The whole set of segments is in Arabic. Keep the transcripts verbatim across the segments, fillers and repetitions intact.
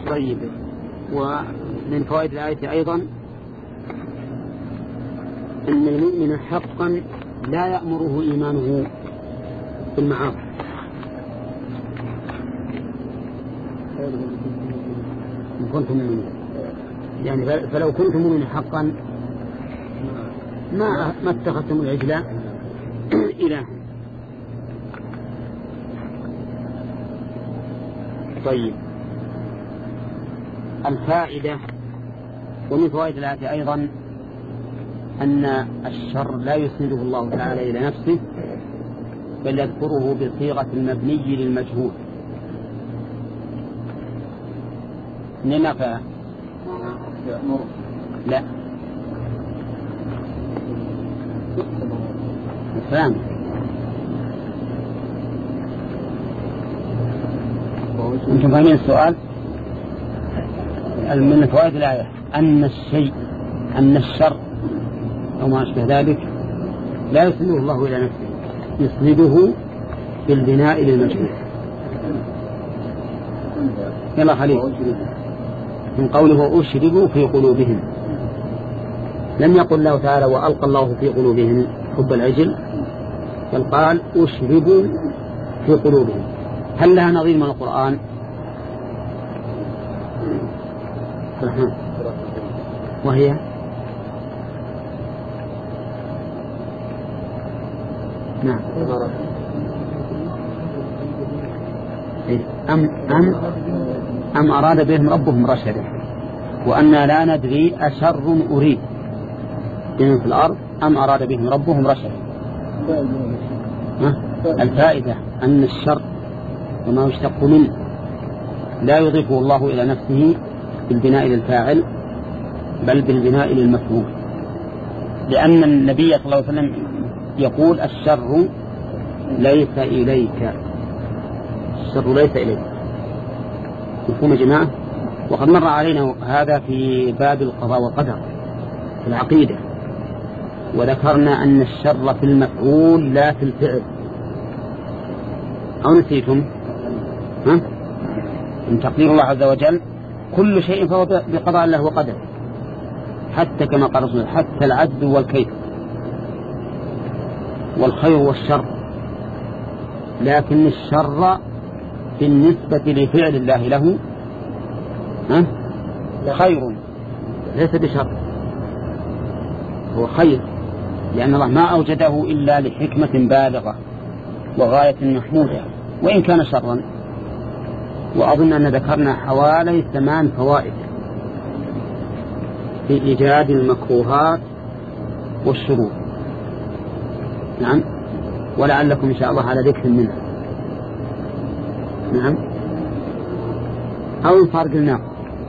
طيب. ومن فوائد الآية أيضا أن المؤمن حقا لا يأمره إيمانه بالمعاصي، إن كنتم مؤمنين يعني، فلو كنتم مؤمنين حقا ما ما اتخذتم العجل إله. طيب. الفائدة ومن فوائد الآية أيضا أن الشر لا يسنده الله تعالى إلى نفسه، بل يذكره بصيغة المبني للمجهول. ننفى لا فهم. أنتم فاهمين السؤال؟ من فوائد الآية أن الشيء أن الشر أو ما أشبه ذلك لا يسنده الله إلى نفسه، يسنده بالبناء للمجهول. يلا خليل من قوله أشربوا في قلوبهم، لم يقل الله تعالى وألقى الله في قلوبهم حب العجل، بل قال أشربوا في قلوبهم. هل لها نظير من القرآن؟ وهي نعم أم, أم, أم أراد بهم ربهم رشدا وأنا لا ندري أشر أريد بهم في الأرض أم أراد بهم ربهم رشدا. الفائدة أن الشر وما يشتق منه لا يضيفه الله إلى نفسه بالبناء للفاعل، بل بالبناء للمفعول، لأن النبي صلى الله عليه وسلم يقول الشر ليس إليك، الشر ليس إليك. مفهوم يا جماعة؟ وقد مر علينا هذا في باب القضاء والقدر في العقيدة، وذكرنا أن الشر في المفعول لا في الفعل. أو نسيتم؟ ها؟ من تقدير الله عز وجل كل شيء فهو بقضاء الله وقدر، حتى كما قال رسول الله حتى العدل والكيف والخير والشر. لكن الشر بالنسبة لفعل الله له ها؟ خير ليس بشر، هو خير، لأن الله ما أوجده إلا لحكمة بالغة وغاية محمودة وإن كان شرا. وأظن أن ذكرنا حوالي ثمان فوائد في إيجاد المكروهات والشرور. نعم، ولعلكم إن شاء الله على ذكر منها. نعم، أو انفرق النار.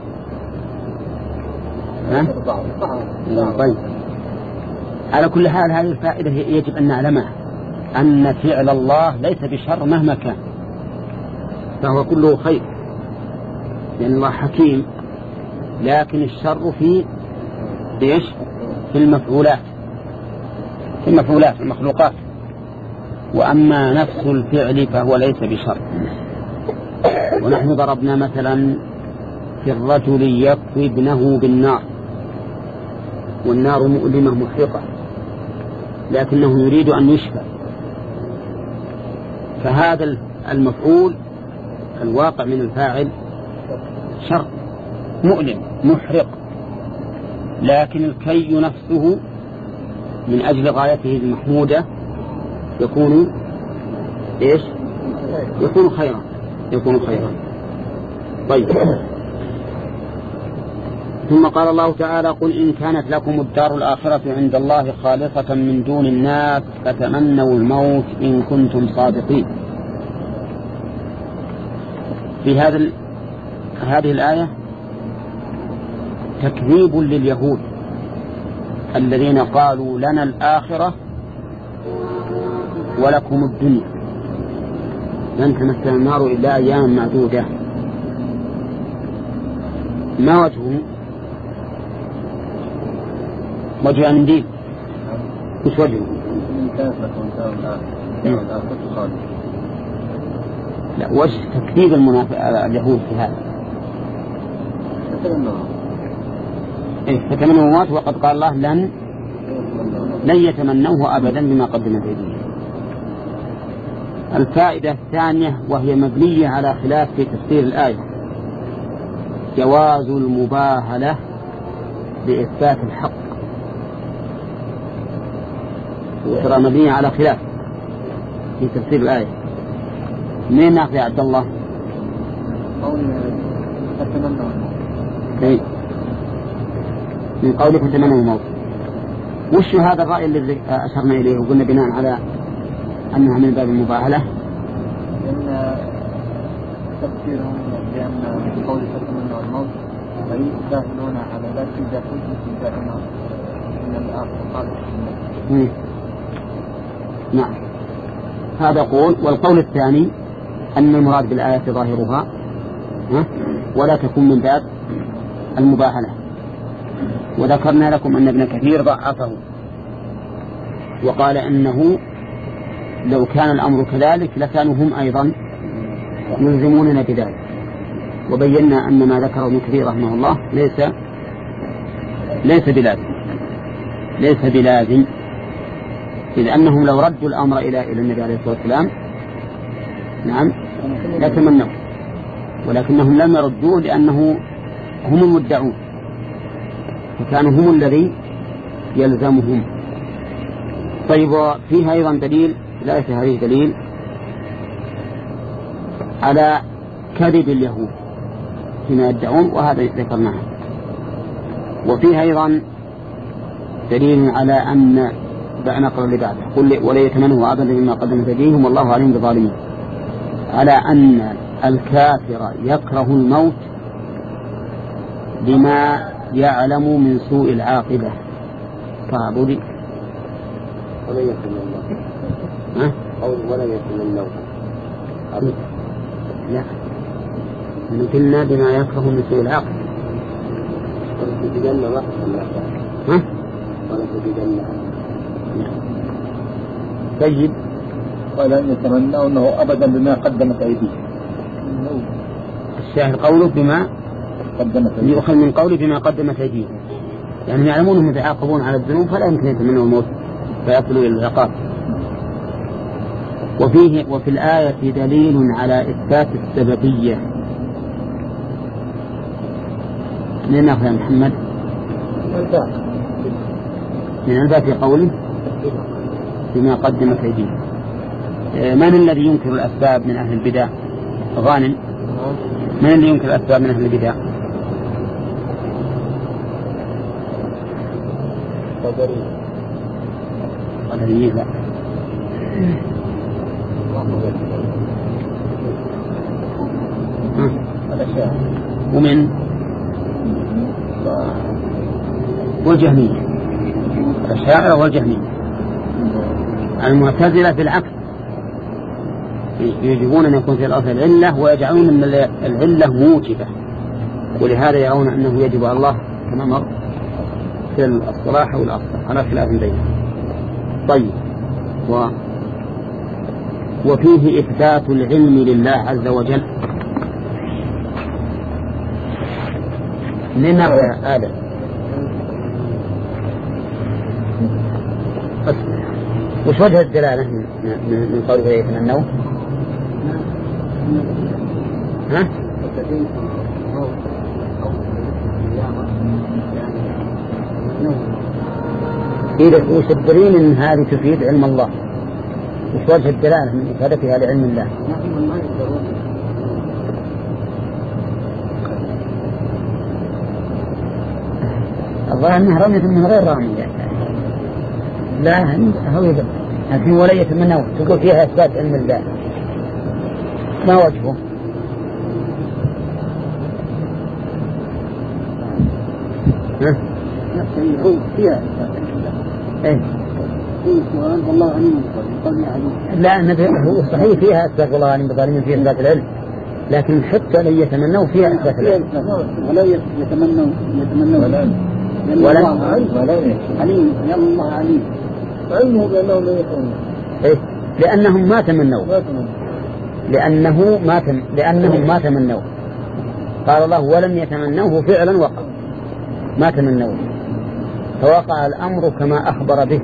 طيب، على كل حال هذه الفائدة يجب أن نعلمها، أن فعل الله ليس بشر مهما كان، فهو كله خير، لأن الله حكيم. لكن الشر في إيش؟ في المفعولات، في المفعولات في المخلوقات. وأما نفس الفعل فهو ليس بشر. ونحن ضربنا مثلا في الرجل يكوي ابنه بالنار، والنار مؤلمة محرقة، لكنه يريد أن يشفى، فهذا المفعول الواقع من الفاعل شر مؤلم محرق، لكن الكي نفسه من أجل غايته المحمودة يكون إيش؟ يكون خيرا، يكون خيرا. طيب، ثم قال الله تعالى قل إن كانت لكم الدار الآخرة عند الله خالصة من دون الناس فتمنوا الموت إن كنتم صادقين. في هذا هذه الآية تكذيب لليهود الذين قالوا لنا الآخرة ولكم الدنيا لن تمسنا النار إلا أياما معدودة. ما وجهه؟ وجه أنديل. مش وجهه؟ لا، وجه تكذيب المنافق اليهود في هذا، إيه فتمنوا موات وقد قال الله لن لن يتمنوه أبدا بما قدمت أيديهم. الفائدة الثانية وهي مبنية على خلاف في تفسير الآية، جواز المباهلة بإثبات الحق، وترى مبنية على خلاف في تفسير الآية. من ناقض يا عبد الله؟ من قولك تمنوا الموت. وش هذا الرأي الذي أشرنا إليه وقلنا بناء على أنها من باب المباهلة؟ لأن تفسيرهم بأن قول تتمنوا الموت ويدافعون على ذلك إذا كنت تدافعون من الآخر قال نعم هذا قول. والقول الثاني أن المراد بالآية ظاهرها ولا تكون من باب المباهلة. وذكرنا لكم أن ابن كثير ضعفه وقال إنه لو كان الأمر كذلك لكانوا هم أيضا يلزموننا بذلك، وبينا أن ما ذكره ابن كثير رحمه الله ليس ليس بلازم ليس بلازم إذ أنهم لو ردوا الأمر إلى إلى النبي عليه الصلاة والسلام نعم لا تمنوا، ولكنهم لم يردوه لأنه هم المدعون فكانوا هم الذي يلزمهم. طيب فيها أيضا دليل لا في هذه دليل على كذب اليهود فيما يدعون وهذا ذكرناه. وفيها أيضا دليل على أن نقرأ اللي بعده قل ولا يتمنوا أبدا مما قدمت أيديهم والله عليم بالظالمين، على أن الكافر يكره الموت بما يعلم من سوء العاقبة. فاعبدي ولا يتمنوا ها أو ولا يتمنوا لا قلنا بما يكره من سوء العاقبة ولا تجدن ما ها ولا تجدن طيب ولا يتمنوا أنه أبدا بما قدمت أيديهم. الشاهد قوله بما قدمت أيديهم يؤخذ من قوله بما قدمت أيديهم، يعني يعلمون أنهم يتعاقبون على الذنوب فلا يمكن يتمنوا الموت فيصلوا إلى العقاب. وفيه وفي الآية دليل على إثبات السببية. من ناخذ يا محمد؟ من الباب في قوله بما قدمت أيديهم. من الذي ينكر الأسباب من أهل البدع؟ غانم. من الذي ينكر الأسباب من أهل البدع؟ قدرية. قدرية لا. ومن والجهمية الأشاعرة والجهمية. المعتزلة بالعكس يجبون أن يكون في الأصل العلة ويجعلون أن العلة موجبة، ولهذا يرون أنه يجب على الله كما مر في الصلاح والأصل على خلاف بينهم. طيب و وفيه إثبات العلم لله عز وجل. من نرى آدم وش وجه الدلالة من قوله يتمنوا؟ ها؟ إذا وش الدليل إن هذه تفيد علم الله؟ وش وجه الدلالة من إفادتها لعلم الله؟ الظاهر أنها رمية من غير رامية. لا هو يدل لكن ولا يتمنوا تقول فيها إثبات علم الله، ما وجهه؟ ها؟ هو فيها إيه؟ سؤال والله عليم بالظالمين. لا النبي هو صحيح فيها إثبات والله عليم بالظالمين فيها إثبات العلم، لكن حتى لن يتمنوا فيها إثبات العلم. ولا يتمنوا يتمنوا ولا ولا عليم يا الله عليم علمه بأنه لا يتمنوا. إيه؟ لأنهم ما تمنوا لأنه ما تم... لأنهم ما تمنوا قال الله ولم يتمنوه فعلا وقع، ما تمنوه، فوقع الأمر كما أخبر به،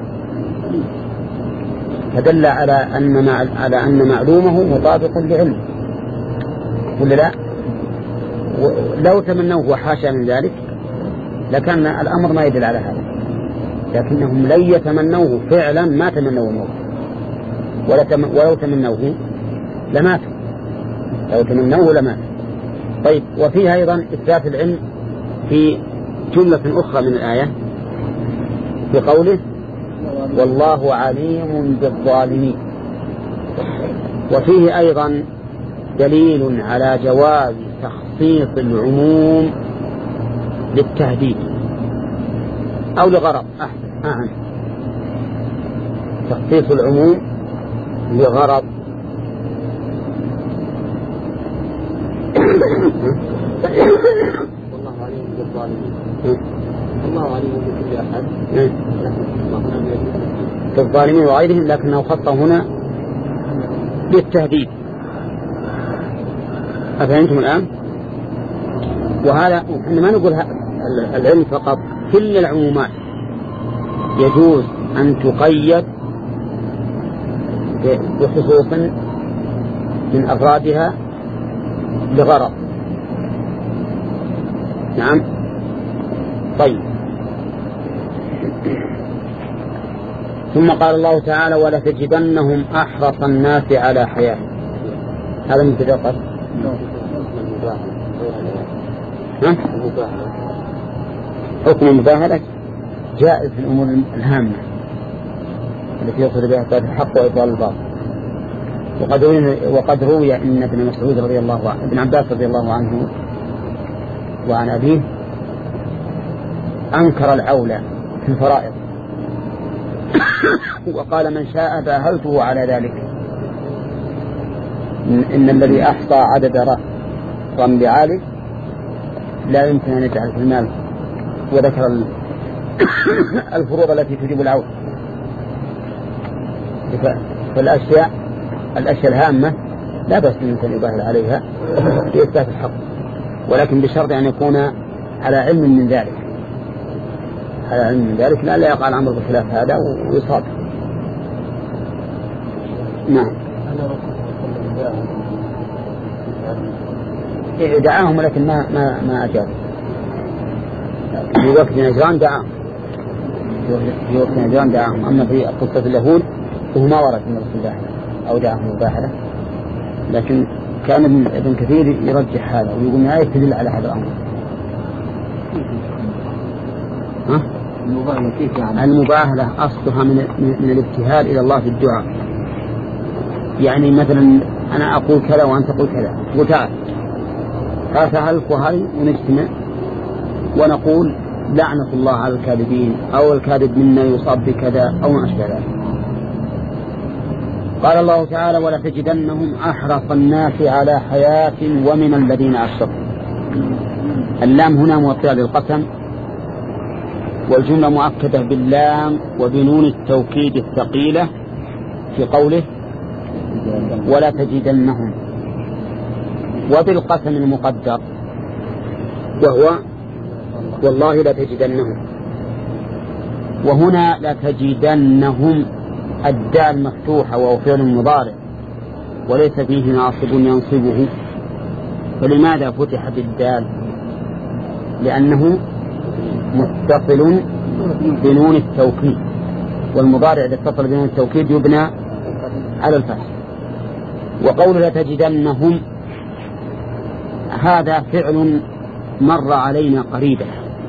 فدل على أن على أن معلومه مطابق لعلمه ولا لا؟ لو تمنوه وحاشا من ذلك لكان الأمر ما يدل على هذا، لكنهم لن يتمنوه فعلا، ما تمنوه الموت، ولو تمنوه لماتوا، لو تمنوه لماتوا. طيب، وفيها أيضا إثبات العلم في جملة أخرى من الآية في قوله والله عليم بالظالمين، وفيه أيضا دليل على جواز تخصيص العموم للتهديد أو لغرض، أحسن أعن تخصيص العموم لغرض. والله عليم بالظالمين، الله عليم بكل أحد بالظالمين وغيرهم، لكنه خط هنا بالتهديد. أفهمتم الآن؟ وهذا إحنا ما نقول العلم فقط، كل العمومات يجوز أن تقيد بخصوص من أفرادها لغرض. نعم. طيب، ثم قال الله تعالى ولتجدنهم أحرص الناس على حياة. هذا من تدقق ها؟ حكم المباهلة جائز في الأمور الهامة التي يصل بها إثبات الحق وإبطال الباطل. وقد روي وقد روي أن ابن مسعود رضي الله عنه ابن عباس رضي الله عنه وعن أبيه أنكر العولة في الفرائض وقال من شاء باهلته على ذلك، إن الذي أحصى عدد رقم بعالي لا يمكن أن يجعل في المال، وذكر الفروض التي تجيب العول. فالأشياء الأشياء الهامة لا بأس أن يباهل عليها في إثبات الحق، ولكن بشرط أن يكون على علم من ذلك، على علم من ذلك، لا لا يقع الأمر بخلاف هذا ويصاب. نعم. دعاهم ولكن ما ما ما أجابوا. في وقت نجران دعاهم، في وقت نجران دعاهم. أما في قصة اليهود وهو ما ورد من رسول الله أو دعاهم مباحلة، لكن كان ابن كثير يرجح هذا ويقول ما يدل على هذا الأمر. ها؟ المباهلة كيف يعني؟ المباهلة أصلها من من الابتهال إلى الله في الدعاء. يعني مثلا أنا أقول كذا وأنت تقول كذا، تقول تعال قال تعال وهاي ونجتمع ونقول لعنة الله على الكاذبين، أو الكاذب منا يصاب بكذا أو ما أشبه ذلك. قال الله تعالى ولتجدنهم أحرص الناس على حياة ومن الذين أشركوا. اللام هنا موطئة للقسم، والجملة مؤكدة باللام وبنون التوكيد الثقيلة في قوله ولا تجدنهم، وبالقسم المقدر وهو والله لا تجدنهم. وهنا لا تجدنهم الدال مفتوحة وهو فعل مضارع وليس فيه ناصب ينصبه. فلماذا فتحت الدال؟ لأنه متصل بنون التوكيد، والمضارع إذا اتصل بنون التوكيد يبنى على الفتح. وقول لا تجدنهم هذا فعل مر علينا قريبا،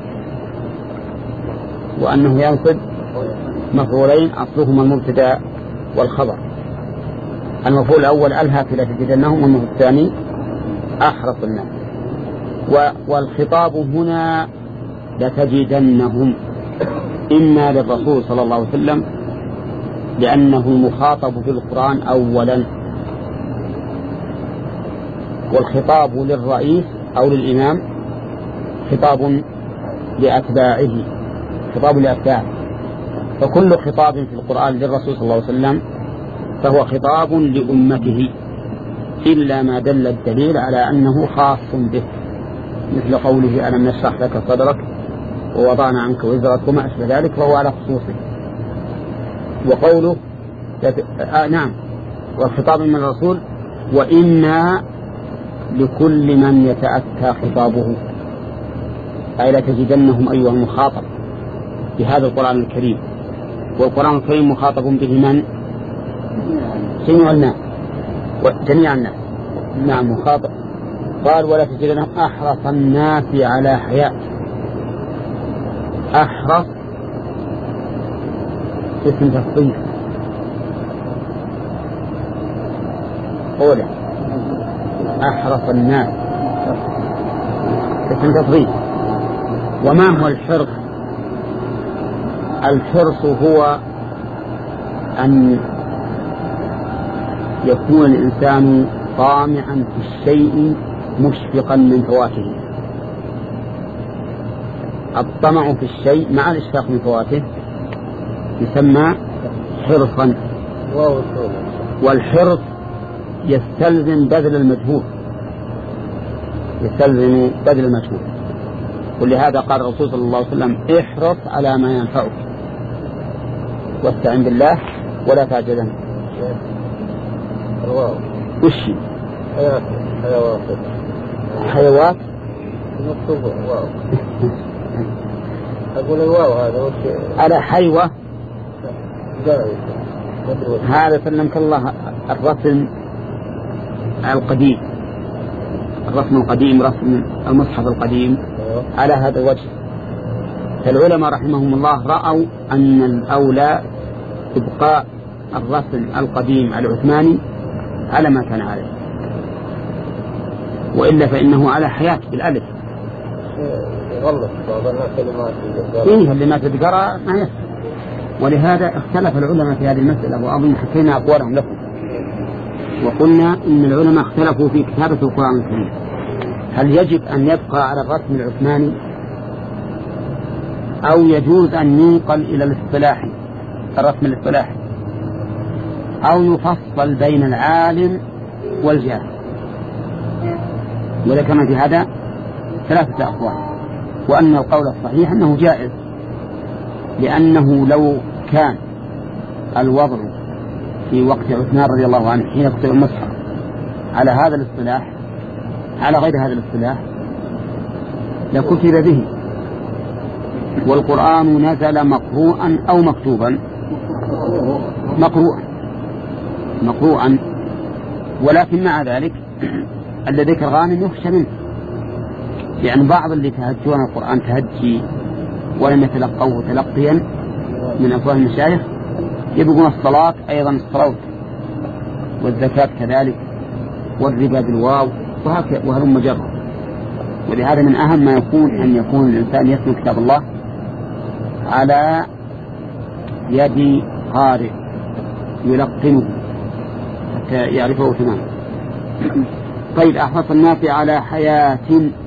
وأنه ينصب مفعولين أصلهما المبتدا والخبر. المفعول الأول ألهى في لا تجدنهم، والمفعول الثاني أحرص الناس. والخطاب هنا لتجدنهم إما للرسول صلى الله عليه وسلم لأنه المخاطب في القرآن أولا، والخطاب للرئيس أو للإمام خطاب لأتباعه، خطاب لأتباعه. فكل خطاب في القرآن للرسول صلى الله عليه وسلم فهو خطاب لأمته إلا ما دل الدليل على أنه خاص به. مثل قوله ألم نشرح لك صدرك ووضعنا عنك وزرك وما أشبه ذلك، فهو على خصوصه. وقوله آه نعم، والخطاب من الرسول وإنا لكل من يتأتى خطابه، أي لا تجدنهم أيها المخاطب بهذا القرآن الكريم. والقرآن الكريم مخاطب به من؟ جميع الناس جميع الناس نعم مخاطب. قال ولا تجدنهم أحرص الناس على حياة. أحرص اسم تفضيل قوله أحرص الناس اسم تفضيل. وما هو الحرص؟ الحرص هو أن يكون الإنسان طامعا في الشيء مشفقا من فواته. الطمع في الشيء مع الإشفاق من فواته يسمى حرصا. والحرص يستلزم بذل المجهود يستلزم بذل المجهود ولهذا قال الرسول صلى الله عليه وسلم احرص على ما ينفعك واستعن بالله ولا تعجزن. وش حيوات حيوات مكتوبة واو أقول الواو هذا وش على حيوة هذا سلمك الله الرسم القديم الرسم القديم رسم المصحف القديم على هذا الوجه. فالعلماء رحمهم الله رأوا أن الأولى إبقاء الرسم القديم العثماني على ما كان عليه، وإلا فإنه على حياة بالألف. غلط بعض الكلمات إيه اللي ما تذكرها ما يفهم. ولهذا اختلف العلماء في هذه المسألة، وأظن حكينا أقوالهم لكم وقلنا إن العلماء اختلفوا في كتابة القرآن الكريم. هل يجب أن يبقى على الرسم العثماني أو يجوز أن ينقل إلى الاصطلاحي الرسم الاصطلاحي أو يفصل بين العالم والجاهل؟ وذكرنا في هذا ثلاثة أقوال، وأن القول الصحيح أنه جائز، لأنه لو كان الوضع في وقت عثمان رضي الله عنه حين يكتب المصحف على هذا الاصطلاح على غير هذا الاصطلاح لكتب به، والقرآن نزل مقروءا أو مكتوبا مقروءا مقروءا ولكن مع ذلك الذي كالغانم يخشى منه، يعني بعض اللي تهجون القرآن تهجي ولم يتلقوه تلقيا من أفواه المشايخ يبقون الصلاة أيضا الصلاة والزكاة كذلك والربا بالواو وهلم جرا. ولهذا من أهم ما يكون أن يكون الإنسان يتلو كتاب الله على يد قارئ يلقنه حتى يعرفه تماما. طيب أحرص الناس على حياة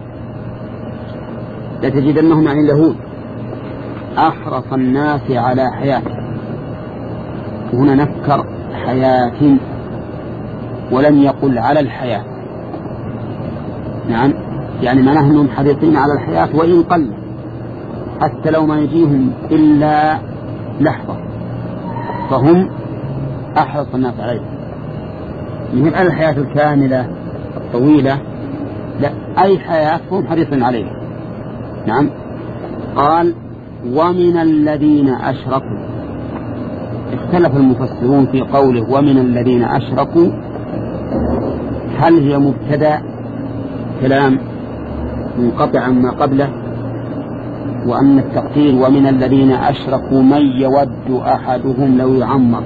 لتجدنهم عن اليهود أحرص الناس على حياة، وهنا نذكر حياة ولم يقل على الحياة. نعم يعني معناه أنهم حريصين على الحياة وإن قل، حتى لو ما يجيهم إلا لحظة فهم أحرص الناس عليه. من الحياة الكاملة الطويلة لا، أي حياة هم حريصين عليها. نعم قال ومن الذين أشركوا. اختلف المفسرون في قوله ومن الذين أشركوا هل هي مبتدأ كلام منقطع عما قبله، وأن التقدير ومن الذين أشركوا من يود أحدهم لو يعمر،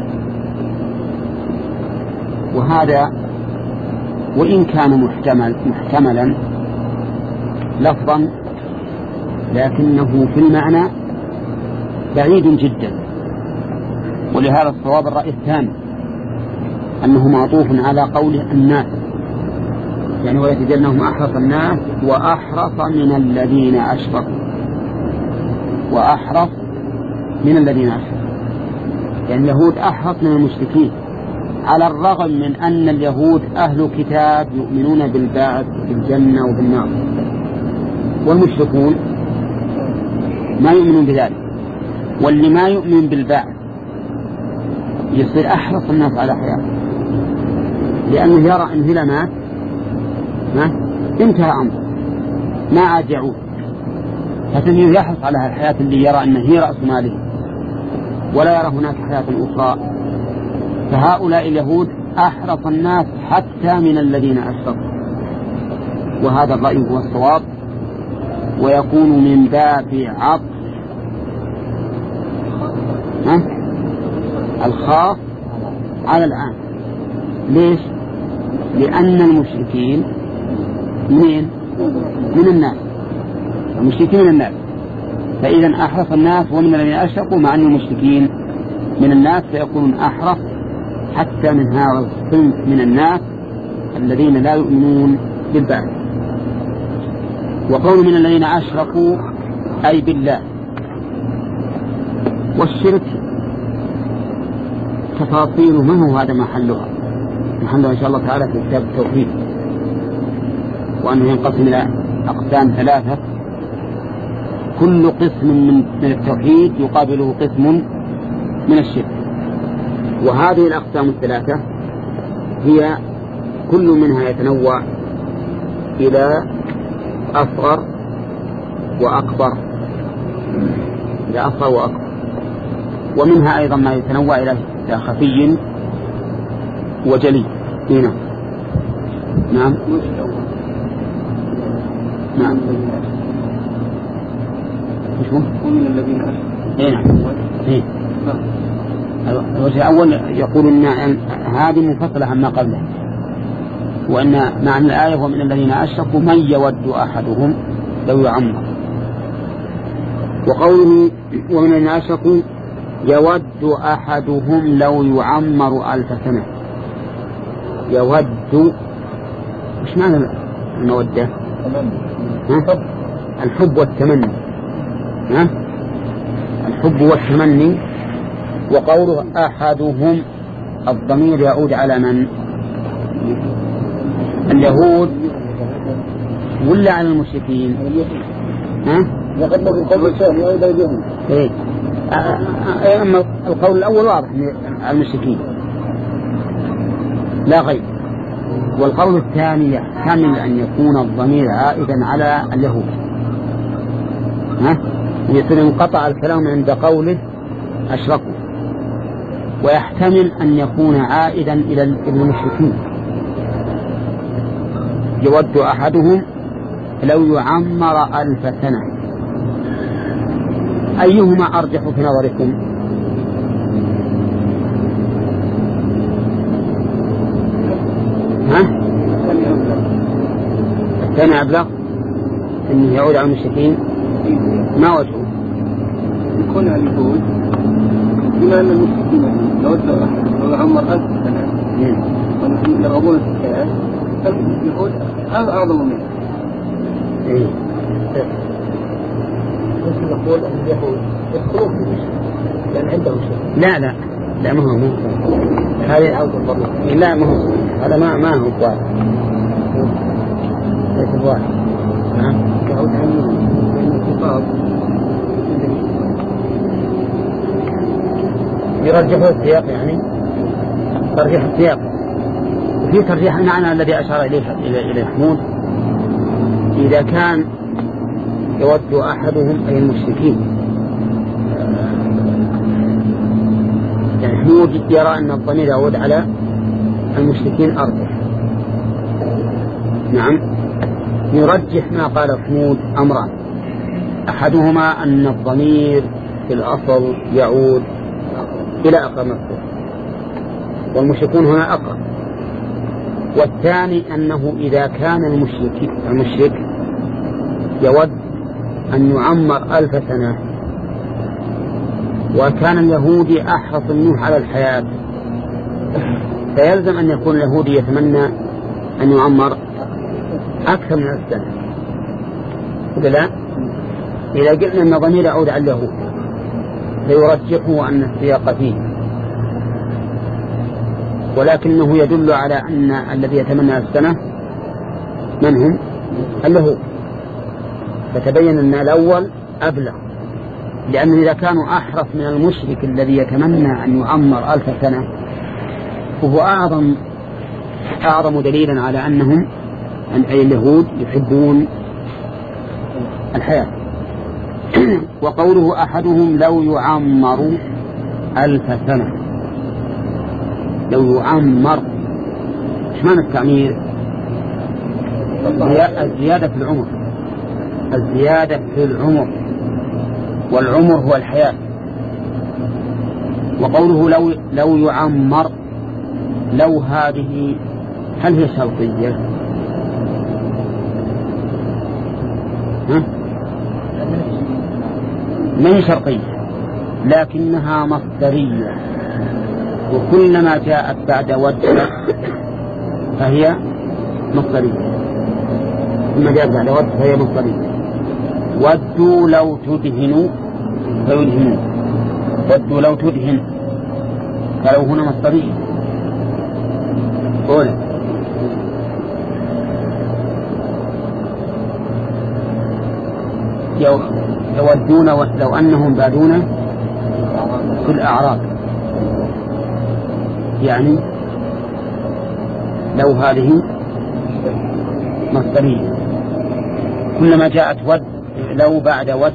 وهذا وإن كان محتمل محتملا لفظا لكنه في المعنى بعيد جدا. ولهذا الصواب الرأي الثاني أنه معطوف على قوله الناس، يعني ويتجنهم أحرص الناس وأحرص من الذين أشركوا، وأحرص من الذين أشركوا يعني اليهود أحرص من المشركين، على الرغم من أن اليهود أهل كتاب يؤمنون بالبعث بالجنة وبالنار، والمشركون ما يؤمنون بذلك. واللي ما يؤمن بالبعث يصير أحرص الناس على حياته، لأنه يرى أن إذا مات ما انتهى أمره ما عاد يعود، فتنه يحرص على الحياة اللي يرى أنه هي رأس ماله ولا يرى هناك حياة أخرى. فهؤلاء اليهود أحرص الناس حتى من الذين أشركوا، وهذا الرأي هو الصواب، ويكون من باب عطف الخاص على العام. ليش؟ لأن المشركين منين؟ من الناس، المشركين من الناس، فإذا أحرص الناس ومن الذين أشركوا، مع أن المشركين من الناس فيكون أحرص حتى من هذا الصنف من الناس الذين لا يؤمنون بالبعث. وقول من الذين أشركوا أي بالله. والشرك تفاصيله ما هو هذا محلها، محلها إن شاء الله تعالى في كتاب التوحيد، وأنه ينقسم إلى أقسام ثلاثة، كل قسم من التوحيد يقابله قسم من الشرك. وهذه الأقسام الثلاثة هي كل منها يتنوع إلى أصغر وأكبر، إلى أصغر وأكبر، ومنها أيضا ما يتنوع إلى خفي وجلي. هنا نعم نعم مش مهم ومن الذين أشركوا. إيه نعم إيه. الوجه الأول يقول إن هذه منفصلة عما قبله، وأن معنى الآية ومن الذين أشركوا من يود أحدهم لو يعمر. وقوله ومن الذين أشركوا يود أحدهم لو يعمر ألف سنة. يود مش معنى المودة؟ الحب والتمني، ها؟ الحب والتمني. وقوله أحدهم الضمير يعود على من؟ اليهود ولا على المشركين؟ ها؟ لقد لو القول الثاني أيضا اليهود. إيه. أما القول الأول واضح على المشركين لا غير، والقول الثاني يحتمل أن يكون الضمير عائدا على اليهود، ها؟ يصير انقطع الكلام عند قوله أشركوا، ويحتمل أن يكون عائدا إلى المشركين. يود أحدهم لو يعمر ألف سنة. أيهما أرجح في نظركم؟ ها؟ الثاني أبلغ أنه يعود على المشركين. ما وجهه؟ يكون اليهود بما أن المشركين يود أحدهم لو يعمر ألف سنة ونحن يرغبون في الحياة، فاليهود هذا أعظم منه. إيه. ممكن نقول أن اليهود يدخلون في المشرك لأن عندهم شرك. لا لا لا ما هو مو هذه عودة الضمير. لا ما هو هذا ما ما هو واحد، ليس واحد. نعم يعود عن الخطاب يرجحوا السياق، يعني ترجيح السياق. وفي ترجيح المعنى الذي أشار إليه إلى حمود، إذا كان يود أحدهم أي المشركين، يعني حمود يرى أن الضمير يعود على المشركين أرجح. نعم يرجح ما قال حمود أمران، أحدهما أن الضمير في الأصل يعود إلى أقرب مذكور والمشركون هنا أقرب، والثاني أنه إذا كان المشرك المشرك يود أن يعمر ألف سنة وكان اليهودي أحرص منه على الحياة، فيلزم أن يكون اليهودي يتمنى أن يعمر أكثر من السنة. إذا لا إذا قلنا أن ضمير يعود على اليهود فيرجحه أن السياق فيه، ولكنه يدل على أن الذي يتمنى السنة من هم؟ اليهود. فتبين أن الأول أبلغ، لأن إذا كانوا أحرص من المشرك الذي يتمنى أن يعمر ألف سنة فهو أعظم أعظم دليلا على أنهم أي اليهود يحبون الحياة. وقوله أحدهم لو يعمر ألف سنة، لو يعمر، إيش معنى التعمير؟ الزيادة في العمر، الزيادة في العمر، والعمر هو الحياة. وقوله لو لو يعمر، لو هذه هل هي شرطية؟ ها؟ ما هي شرطية لكنها مصدرية، وكلما جاءت بعد ود فهي مصدرية، كلما جاءت بعد ود فهي مصدرية. ودوا لو تدهنوا فيدهنون، ودوا لو تدهن، فلو هنا مصدرية. قول يودون لو أنهم بادون في الأعراب، يعني لو هذه مصدرية، كلما جاءت ود لو بعد ود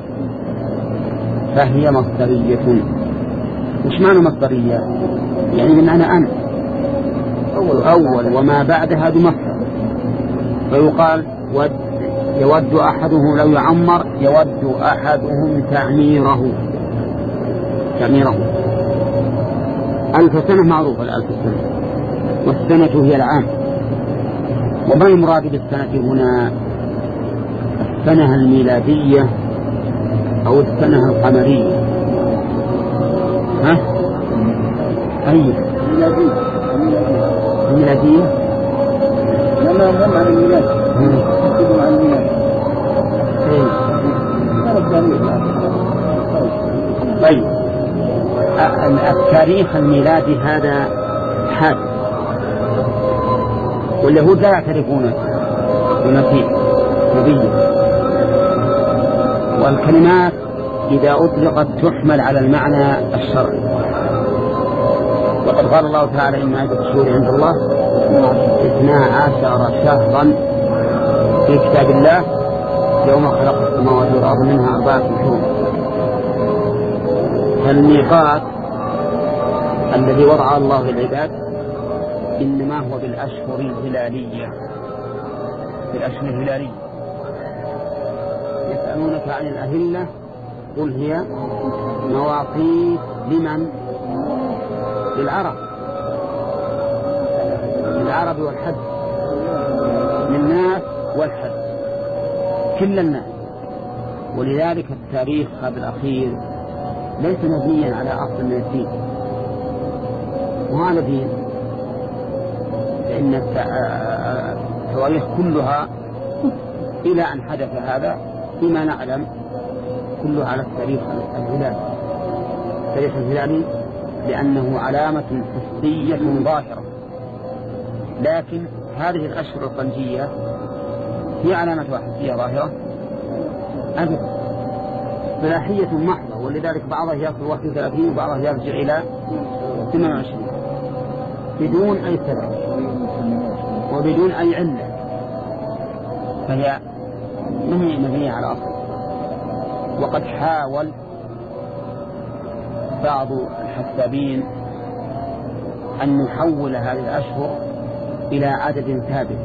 فهي مصدرية. وش معنى مصدرية؟ يعني بمعنى أن أول, أول وما بعدها بمصدر، فيقال ود يود أحدهم لو يعمر، يود أحدهم تعميره، تعميره. ألف سنة معروفة، الألف سنة، والسنة هي العام. وما المراد بالسنة هنا؟ السنة الميلادية أو السنة القمرية؟ ها؟ أي الميلادية؟ الميلادية؟ لما هم عن الميلاد يكتبوا عن الميلاد. طيب التاريخ الميلادي هذا حادث، واليهود لا يعترفون بمسيح نبيا، والكلمات إذا أطلقت تحمل على المعنى الشرعي. وقد قال الله تعالى إن عدة الشهور عند الله اثنا عشر شهرا في كتاب الله يوم خلق السماوات والأرض منها أربعة شهور. فالميقات الذي وضع الله للعباد إنما هو بالأشهر الهلالية، بالأشهر الهلالية. يسألونك عن الأهلة قل هي مواقيت لمن؟ للعرب، للعرب والحج، للناس والحج، كل الناس. ولذلك التاريخ هذا الأخير ليس مبنيا على أصل من الدين، وهذا دين، لأن التواريخ كلها إلى أن حدث هذا فيما نعلم كلها على التاريخ الهلالي، التاريخ الهلالي، لأنه علامة حسية ظاهرة. لكن هذه الأشهر القمرية هي علامة حسية ظاهرة أبدا، فلاحية محضة، ولذلك بعضها يصل واحد وثلاثين وبعضها يرجع إلى ثمانية وعشرين بدون أي سبب وبدون أي علة، فهي مبنية على أصل. وقد حاول بعض الحسابين أن نحول هذه الأشهر إلى عدد ثابت،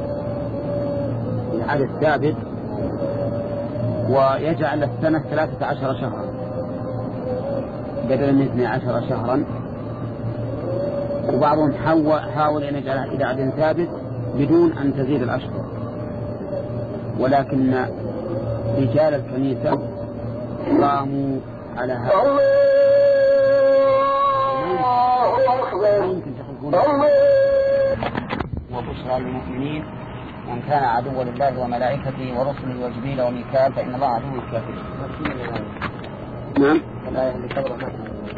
إلى عدد ثابت، ويجعل السنة ثلاثة عشر شهرا بدلا من اثني عشر شهرا. وبعضهم حاول أن يجعلها إلى عدد ثابت بدون أن تزيد الأشهر، ولكن رجال الكنيسة قاموا على هذا. يمكن تخلقون وبشرى للمؤمنين من كان عدوا لله وملائكته ورسله وجبريل وميكال فإن الله عدو الكافرين. نعم. الآية اللي قبلها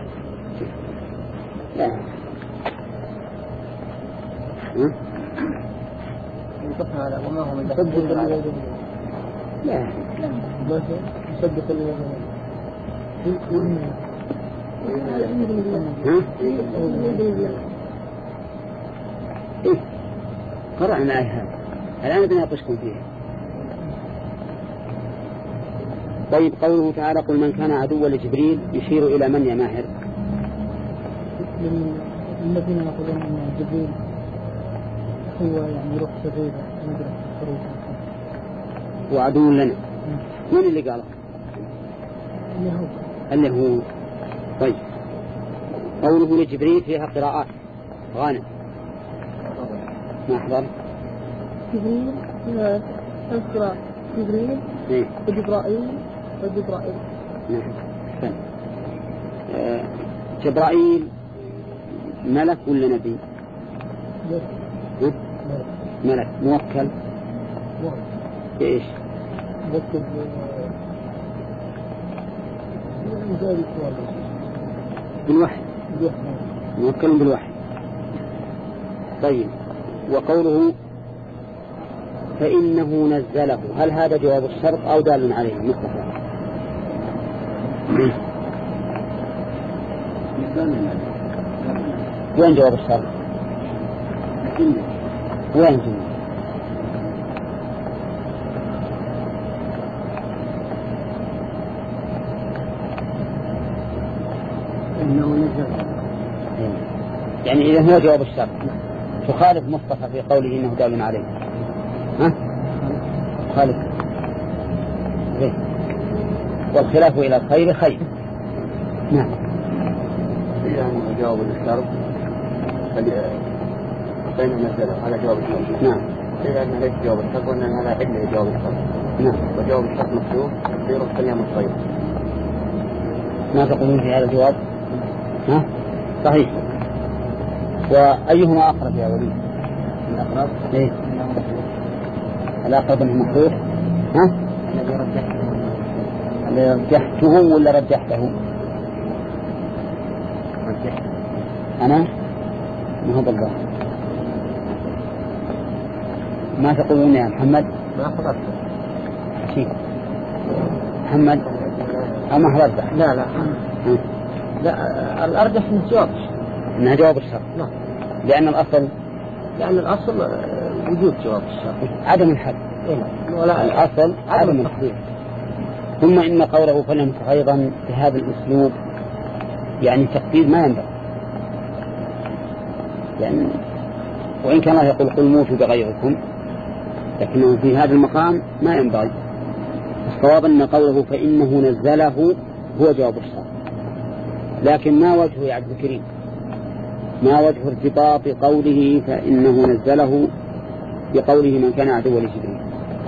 لا وما هو لا بس يصدق اللي ها؟ إيه؟ قرأنا الآية هذه الآن بناقشكم فيها. طيب قوله تعالى قل من كان عدوا لجبريل يشير إلى من يا ماهر؟ الذين يقولون أن جبريل هو يعني روح شريرة مدرك الخروج وعدو لنا. من اللي قاله؟ اللي هو اللي هو طيب قوله لجبريل فيها قراءات. غانم ما أحضر جبريل أذكر جبريل إيه؟ وجبرائيل وجبرائيل نعم. آه جبرائيل ملك ولا نبي؟ ملك موكل بإيش؟ موكل بالوحي. موكل بالوحي. طيب وقوله فإنه نزله هل هذا جواب الشرط أو دال عليه مصطفى؟ وين جواب الشرط؟ وين جميل؟ إنه نزل يعني إذا هو جواب الشرط تخالف مصطفى في قوله إنه دال عليه. ها؟ خالف. إيه؟ والخلاف إلى الخير خير. نعم. إذا جواب الشرط بين مثلا على جواب الشرط. نعم. إذا أنه ليس جواب الشرط وأن هذا علة جواب الشرط. نعم. وجواب الشرط مكتوب يصير كلام الطيب. ما تقولون في هذا الجواب؟ ها؟ صحيح. وأيهما أقرب يا وليد؟ الأقرب. إيه؟ الأقرب أنه مخلوق. ها؟ الذي رجحته. اللي رجحته ولا رجحته؟ رجحته. أنا؟ ما هو بالله. ما تقولون يا محمد؟ ما حضرت. شيء. محمد؟ أما حضرت؟ لا لا. ها؟ لا الأرجح من جواب. إنها جواب الشرط. نعم. لأن الأصل. لأن الأصل وجود جواب الشرط. عدم الحد. ولا الأصل عدم الحد. ثم إن قوله فلنمسح أيضا بهذا الأسلوب يعني تقدير ما ينبغي. يعني وإن كان الله يقول قل موتوا بغيركم لكنه في هذا المقام ما ينبغي. الصواب أن قوله فإنه نزله هو جواب الشرط. لكن ما وجهه يا عبد الكريم؟ ما وجه ارتباط قوله فإنه نزله بقوله من كان عدوا لجبريل؟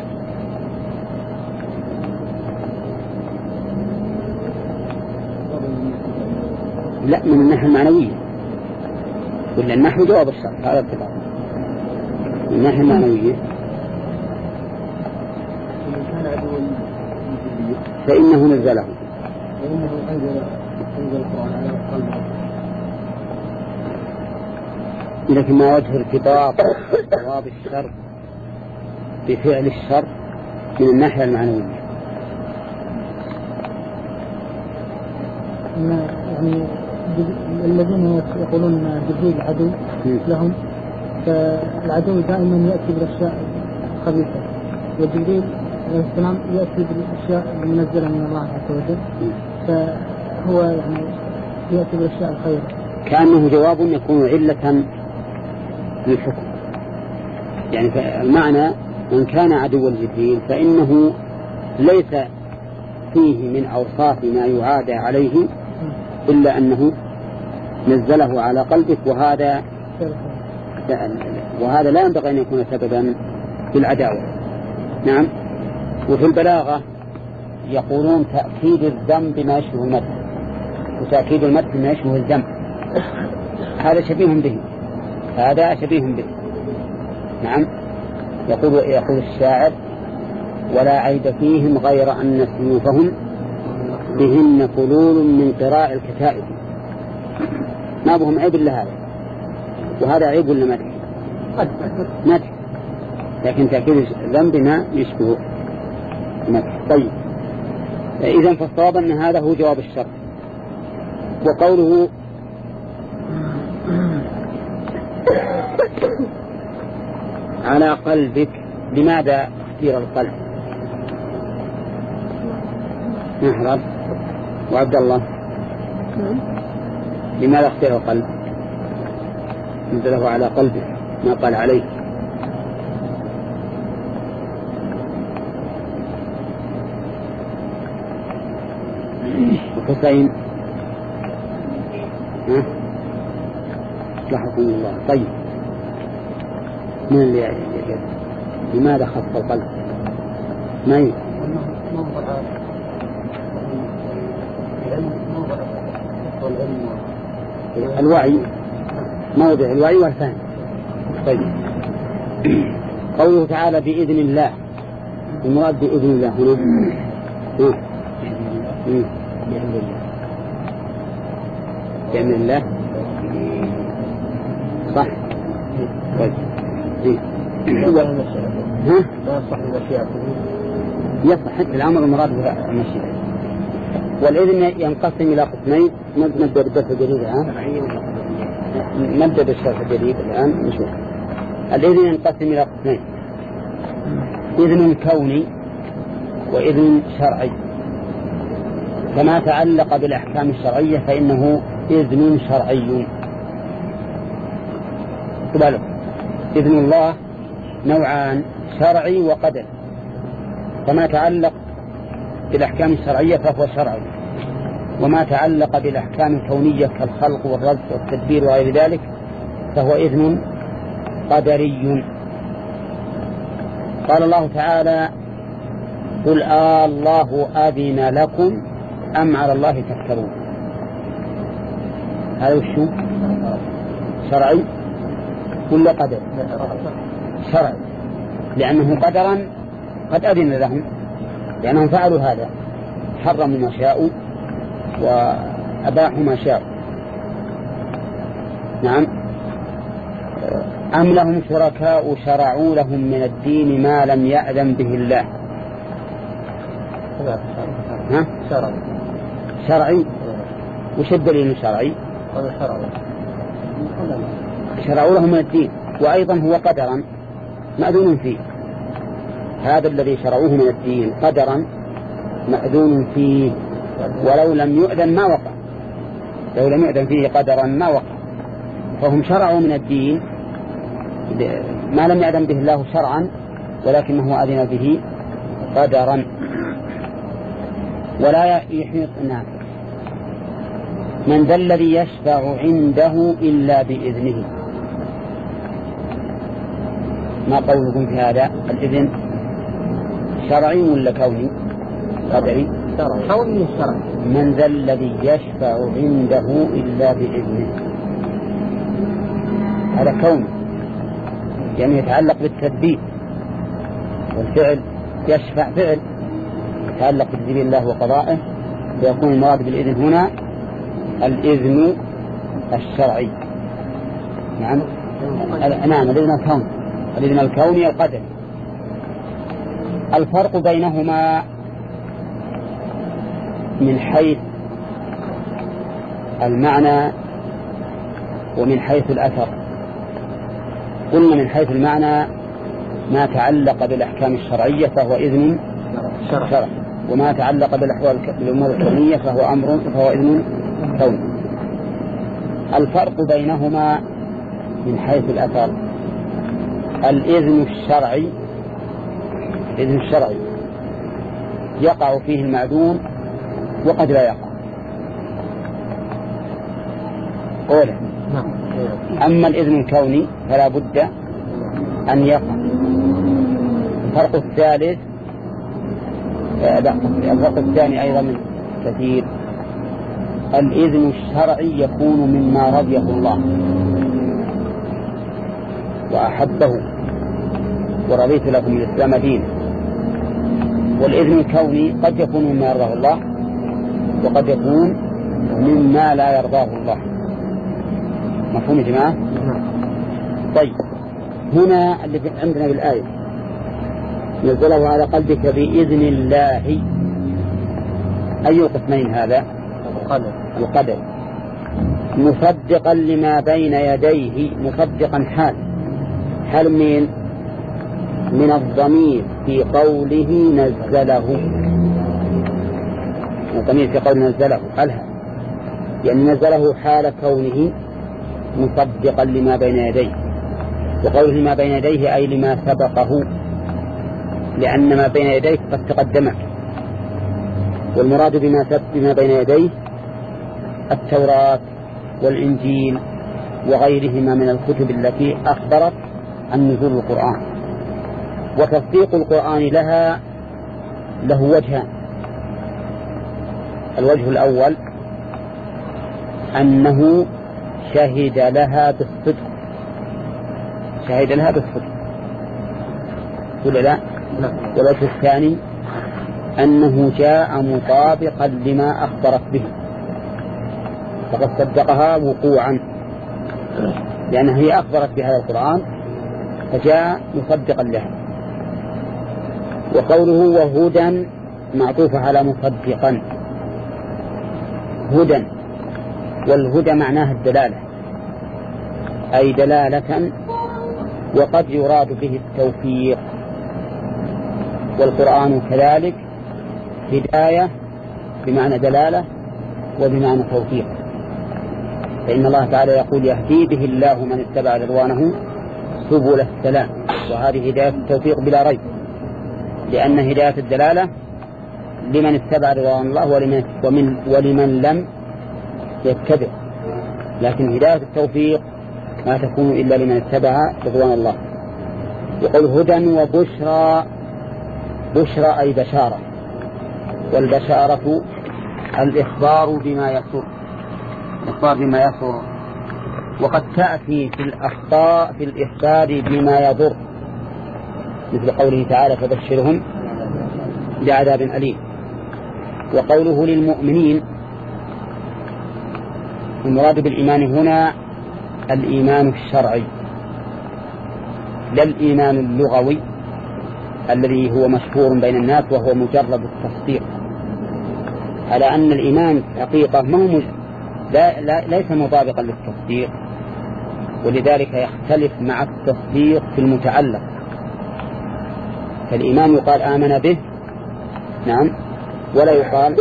لا من الناحية المعنوية ولا النحو جواب الشرط هذا ارتباط من الناحية المعنوية. فإنه نزله لكن ما وجه ارتباط جواب الشرط بفعل الشرط من الناحية المعنوية؟ يعني الذين يقولون جبريل عدو لهم فالعدو دائما يأتي بالأشياء الخبيثة وجبريل عليه السلام يأتي بالأشياء المنزلة من الله عز وجل فهو يعني يأتي بالأشياء الخيرة. كأنه جواب يكون علة للحكم. يعني المعنى من كان عدوا لجبريل فإنه ليس فيه من أوصاف ما يعادى عليه إلا أنه نزله على قلبك وهذا وهذا لا ينبغي أن يكون سببا في العداوة. نعم. وفي البلاغة يقولون تأكيد الذنب ما يشبه المدح وتأكيد المدح ما يشبه الذنب هذا شبيه به هذا شبيه به. نعم. يقول يقول الشاعر ولا عيب فيهم غير أن سيوفهم بهن فلول من قراء الكتائب. ما بهم عيب إلا هذا وهذا عيب ولا مدح؟ مدح لكن تأكيد الذنب ما يشبهه. طيب، إذن فالصواب أن هذا هو جواب الشرط. وقوله على قلبك، لماذا اختير القلب؟ محرب وعبد الله، لماذا اختير القلب؟ نزله على قلبه ما قال عليه. حسين ها رحمه الله. طيب، من اللي يجب؟ لماذا خص القلب؟ ما ي... الوعي، موضع الوعي والفهم. طيب، قوله تعالى بإذن الله، المراد بإذن الله هنا بإذن الله صح. طيب، ها يصح الأمر المراد بالمشيئة. والإذن ينقسم إلى قسمين. نبدأ بالدرس الجديد الآن، نبدأ بالشرح الجديد الآن نشوف. الإذن ينقسم إلى قسمين: إذن كوني وإذن شرعي. فما تعلق بالأحكام الشرعية فإنه إذن شرعي. قبله إذن الله نوعان: شرعي وقدر. فما تعلق بالأحكام الشرعية فهو شرعي، وما تعلق بالأحكام الكونية كالخلق والرزق والتدبير وغير ذلك فهو إذن قدري. قال الله تعالى: قل آه الله أذن لكم أم على الله تفترون. هذا وشو؟ شرعي ولا قدر؟ شرعي، لأنه قدرا قد أذن لهم، لأنهم فعلوا هذا، حرموا ما شاءوا وأباحوا ما شاءوا. نعم. أم لهم شركاء شرعوا لهم من الدين ما لم يأذن به الله. ها؟ شرعي. شرعي. وش الدليل شرعي؟ شرعوا لهم من الدين، وأيضا هو قدرا مأذون فيه. هذا الذي شرعوه من الدين قدرا مأذون فيه، ولو لم يؤذن ما وقع. لو لم يؤذن فيه قدرا ما وقع. فهم شرعوا من الدين ما لم يأذن به الله شرعا، ولكنه أذن به قدرا. ولا يحيط نعم من ذا الذي يشفع عنده إلا بإذنه. ما قولكم في هذا؟ الإذن شرعي ولا كوني؟ قدري؟ كوني شرعي. من ذا الذي يشفع عنده إلا بإذنه، هذا كوني، يعني يتعلق بالتدبير والفعل. يشفع فعل يتعلق بتدبير الله وقضائه، فيكون المراد بالإذن هنا الإذن الشرعي. نعم. نعم، الإذن الكوني، الإذن الكوني القدري. الفرق بينهما من حيث المعنى ومن حيث الأثر. قلنا من حيث المعنى ما تعلق بالأحكام الشرعية فهو إذن شرعي، وما تعلق بالأمور الكونية فهو أمر فهو إذن كوني. الفرق بينهما من حيث الأثر: الإذن الشرعي الإذن الشرعي يقع فيه المأذون وقد لا يقع. قوله. أما الإذن الكوني فلا بد أن يقع. الفرق الثالث الفرق الثاني أيضا من كثير: الإذن الشرعي يكون مما رضيه الله وأحبه ورضيت لكم الإسلام دين. والإذن الكوني قد يكون مما يرضاه الله وقد يكون مما لا يرضاه الله. مفهوم يا جماعة؟ طيب، هنا اللي عندنا بالآية نزله على قلبك بإذن الله. أي قسمين هذا؟ القدر. القدر. مصدقا لما بين يديه، مصدقا حال حال من من الضمير في قوله نزله، الضمير في قوله نزله ألها، يعني نزله حال كونه مصدقا لما بين يديه. وقوله لما بين يديه أي لما سبقه، لأن ما بين يديه قد تقدمك، والمراد بما سبق بما بين يديه التوراة والإنجيل وغيرهما من الكتب التي أخبرت عن نزول القرآن. وتصديق القرآن لها له وجهان. الوجه الأول أنه شهد لها بالصدق، شهد لها بالصدق ولا لا؟ والوجه الثاني أنه جاء مطابقا لما أخبرت به، فقد صدقها وقوعا لأنها هي أخبرت بهذا القرآن فجاء مصدقا لها. وقوله وهدى معطوف على مصدقا، هدى، والهدى معناه الدلالة، أي دلالة، وقد يراد به التوفيق، والقرآن كذلك هداية بمعنى دلالة وبمعنى توفيق. فإن الله تعالى يقول يهدي به الله من اتبع رضوانه سبل السلام، وهذه هداية التوفيق بلا ريب، لأن هداية الدلالة لمن اتبع رضوان الله ولمن, ومن ولمن لم يتبع، لكن هداية التوفيق ما تكون إلا لمن اتبع رضوان الله. يقول هدى وبشرى، بشرى أي بشارة، والبشارة الإخبار بما يسر، الإخبار بما يسر، وقد تأتي في الأخبار في الإخبار بما يضر، مثل قوله تعالى فبشرهم بعذاب أليم. وقوله للمؤمنين، المراد بالإيمان هنا الإيمان الشرعي لا الإيمان اللغوي الذي هو مشهور بين الناس وهو مجرد التصديق، على أن الإيمان حقيقة ما هو لا لا ليس مطابقا للتصديق، ولذلك يختلف مع التصديق في المتعلق. فالإيمان يقال آمن به، نعم، ولا يقال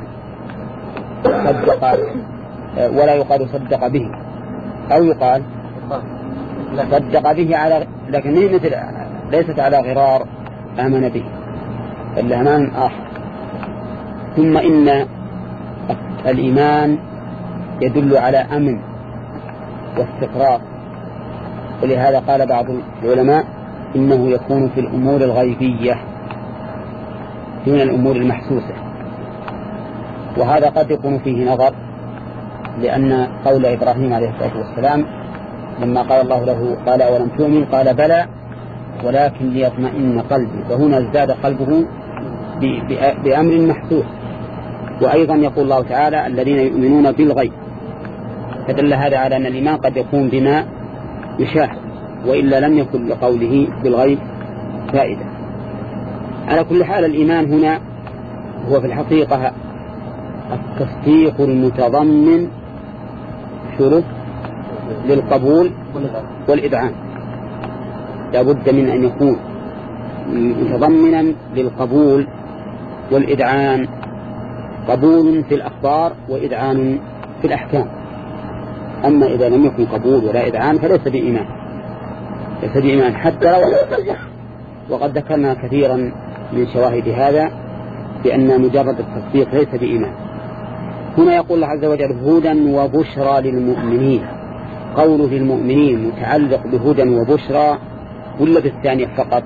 صدق، ولا يقال صدق به، أو يقال صدق به على، لكن مثل ليست على غرار آمن به، الإيمان آخر. ثم إن الإيمان يدل على أمن واستقرار، ولهذا قال بعض العلماء إنه يكون في الأمور الغيبية دون الأمور المحسوسة، وهذا قد يكون فيه نظر، لأن قول إبراهيم عليه الصلاة والسلام لما قال الله له قال أولم تؤمن قال بلى ولكن ليطمئن قلبي، فهنا ازداد قلبه بأمر محسوس. وأيضا يقول الله تعالى الذين يؤمنون بالغيب، فدل هذا على أن الإيمان قد يكون بما يشاهد، وإلا لم يكن لقوله بالغيب فائدة. على كل حال الإيمان هنا هو في الحقيقة التصديق المتضمن شروط للقبول والإذعان، لا بد من أن يكون متضمنا للقبول والإذعان، قبول في الأخبار وإذعان في الأحكام. أما إذا لم يكن قبول ولا إذعان فليس بإيمان، ليس بإيمان حتى لو. وقد ذكرنا كثيرا من شواهد هذا بأن مجرد التصديق ليس بإيمان. هنا يقول الله عز وجل هدى وبشرى للمؤمنين، قوله للمؤمنين متعلق بهدى وبشرى ولا بالثانية فقط؟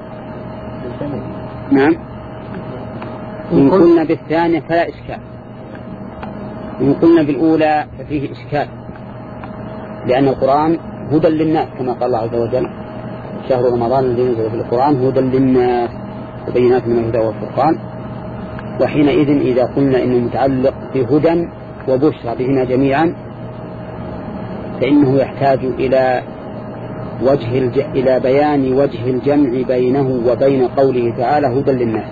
نعم، إن قلنا بالثانية فلا إشكال، إن قلنا بالأولى ففيه إشكال، لأن القرآن هدى للناس كما قال الله عز وجل شهر رمضان الذي نزل في القرآن هدى للناس وبينات من الهدى والفرقان. وحينئذ إذا قلنا إنه متعلق بهدى وبشرى بهما جميعا فإنه يحتاج إلى وجه الج... إلى بيان وجه الجمع بينه وبين قوله تعالى هدى للناس.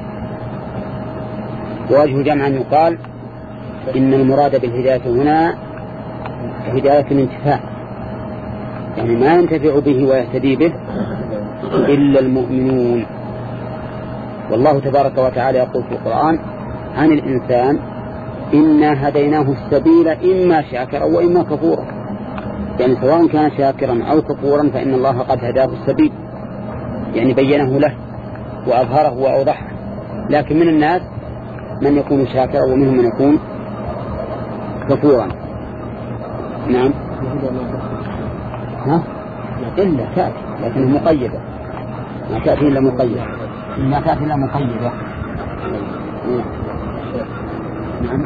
ووجه الجمع أن يقال إن المراد بالهداية هنا هداية الانتفاع، يعني ما ينتفع به ويهتدي به إلا المؤمنون. والله تبارك وتعالى يقول في القرآن عن الإنسان إنا هديناه السبيل إما شاكرا وإما كفورا، يعني سواء كان شاكرا أو كفورا فإن الله قد هداه السبيل، يعني بينه له وأظهره وأوضحه. لكن من الناس من يكون شاكرا ومنهم من يكون كفورا. نعم. ها؟ إلا تأتي لكنها مقيدة، ما تأتي إلا مقيدة، ما تأتي إلا مقيدة. نعم.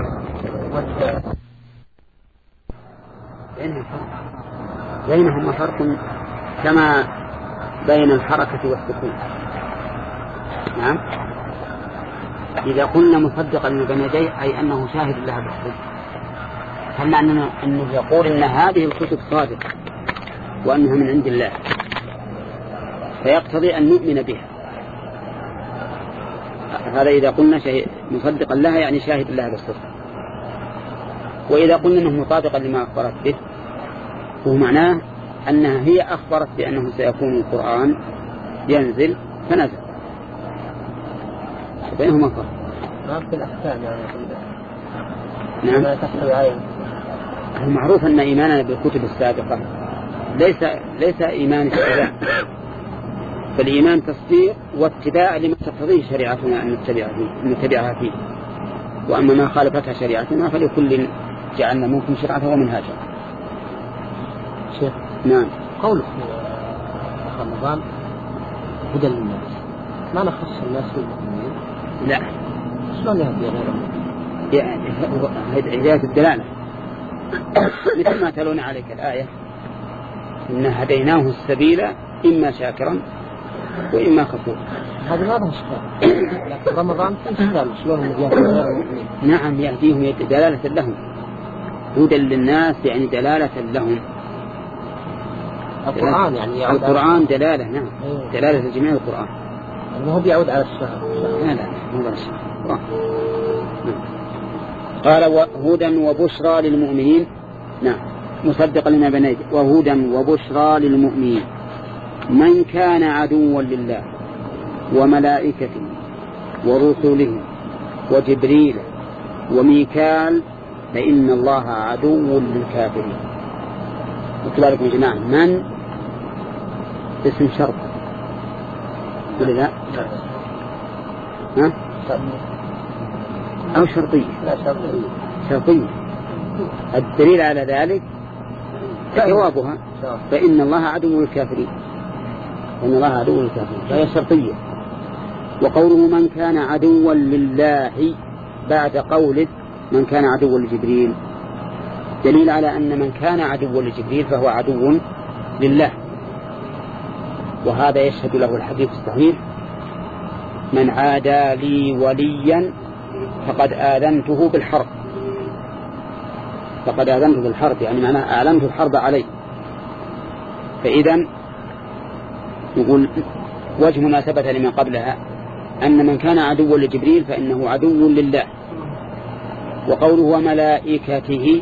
بينهما فرق كما بين الحركة والسكون. نعم. إذا قلنا مصدقا لما بين يديه أي أنه شاهد لها بالصدق، هل معنى أنه يقول إن هذه الكتب صادقة وأنها من عند الله، فيقتضي أن نؤمن بها. هذا إذا قلنا مصدقا لها يعني شاهد لها بالصدق. وإذا قلنا أنه مطابقا لما أخبرت به فهو معناه أنها هي أخبرت بأنه سيكون القرآن ينزل فنزل. بينهما فرق. ما في الأحكام يعني. نعم. ما تحتوي عليه. المعروف أن إيماننا بالكتب السابقة ليس ليس إيمان اتباع، فالإيمان تصديق واتباع لما تقتضيه شريعتنا أن نتبعها فيه, نتبعها فيه. وأما ما خالفتها شريعتنا فلكل جعلنا منكم شرعة ومنهاجا. شيخ. نعم. قوله رمضان هدى للناس ما نخص الناس بالمؤمنين؟ لا. شلون يهدي غيرهم؟ يعني هداية الدلالة مثل ما تلون عليك الآية إن هديناه السبيل إما شاكرا وإما كفورا. هذا ما له إشكال، لكن رمضان في إشكال شلون يهدي غير المؤمنين؟ نعم يهديهم دلالة لهم، هدى للناس يعني دلالة لهم. القرآن يعني يعود القرآن دلالة. نعم. دلالة لجميع القرآن. ما هو بيعود على الشهر. لا لا مو على الشهر. قال وهدى وبشرى للمؤمنين. نعم. مصدقا لما بين يديه وهدى وبشرى للمؤمنين من كان عدوا لله وملائكته ورسله وجبريل وميكال فإن الله عدو للكافرين. اطلع لكم جماعة من اسم شرط ولا لا؟ ها؟ أو شرطية؟ لا شرطية. شرطية. الدليل على ذلك جوابها فإن الله عدو للكافرين، فإن الله عدو للكافرين فهي شرطية. وقوله من كان عدوا لله بعد قوله من كان عدوا لجبريل دليل على أن من كان عدوا لجبريل فهو عدو لله. وهذا يشهد له الحديث الصحيح من عادى لي وليا فقد آذنته بالحرب، فقد آذنته بالحرب يعني معناه أعلنت الحرب عليه. فإذا نقول وجه مناسبة لما قبلها أن من كان عدوا لجبريل فإنه عدو لله. وقوله وملائكته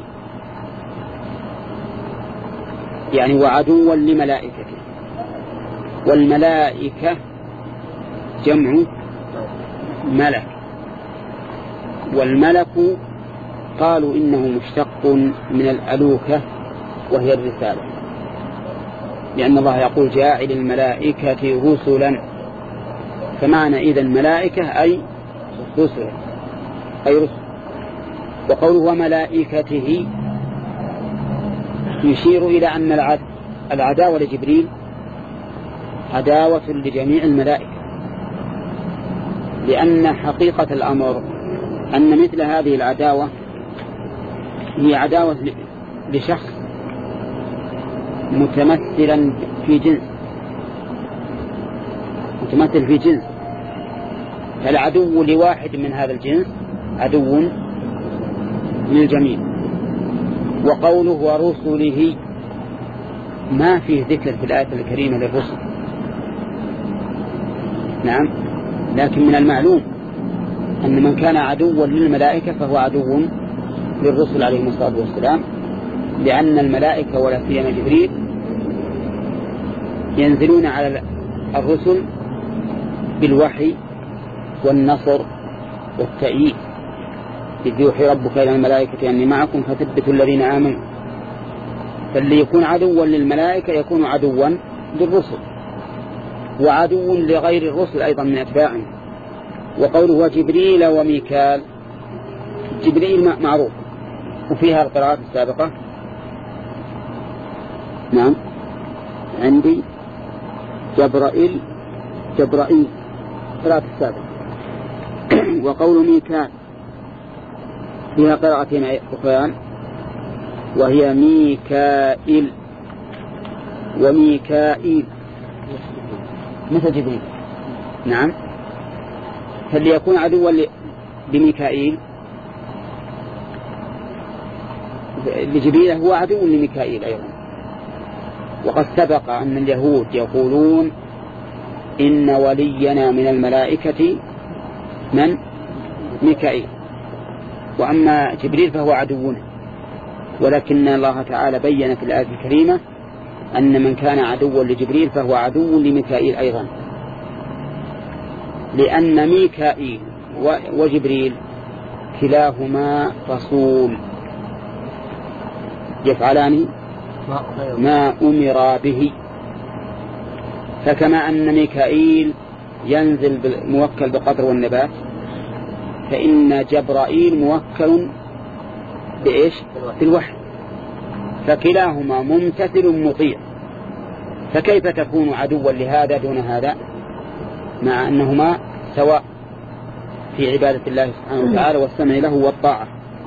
يعني وعدوا لملائكته، والملائكة جمع ملك، والملك قالوا إنه مشتق من الألوكة وهي الرسالة، لأن الله يقول جاعل الملائكة رسلا، فمعنى إذا الملائكة أي رسلا أي رسل. وقوله وملائكته يشير إلى أن العداوة لجبريل عداوة لجميع الملائكة، لأن حقيقة الأمر أن مثل هذه العداوة هي عداوة لشخص متمثلا في جنس متمثل في جنس، فالعدو لواحد من هذا الجنس عدو للجميع. وقوله ورسله ما فيه ذكر في الآية الكريمة للرسل، نعم، لكن من المعلوم أن من كان عدوا للملائكة فهو عدو للرسل عليهم الصلاة والسلام، لأن الملائكة ولا سيما جبريل ينزلون على الرسل بالوحي والنصر والتأييد، إذ يوحي ربك إلى الملائكة أني معكم فثبتوا الذين آمنوا. فاللي يكون عدوا للملائكة يكون عدوا للرسل وعدو لغير الرسل أيضا من أتباعهم. وقوله وجبريل وميكال، جبريل معروف وفيها القراءات السابقة، نعم عندي جبرائيل جبرائيل قراءة السابقة. وقول ميكال فيها قراءتين أخرى وهي ميكائيل وميكائيل مثل جبريل، نعم. فليكون عدوا لميكائيل لجبريل هو عدو لميكائيل أيضا. وقد سبق أن اليهود يقولون إن ولينا من الملائكة من ميكائيل، وأما جبريل فهو عدونا، ولكن الله تعالى بيّن في الآية الكريمة أن من كان عدوا لجبريل فهو عدو لميكائيل أيضا، لأن ميكائيل وجبريل كلاهما رسول يفعلان ما أمر به. فكما أن ميكائيل ينزل موكل بالقدر والنبات، فإن جبرائيل موكل بإيش؟ بالوحي، فكلاهما ممتثل مطيع. فكيف تكون عدوا لهذا دون هذا مع أنهما سواء في عبادة الله سبحانه وتعالى والسمع له والطاعة؟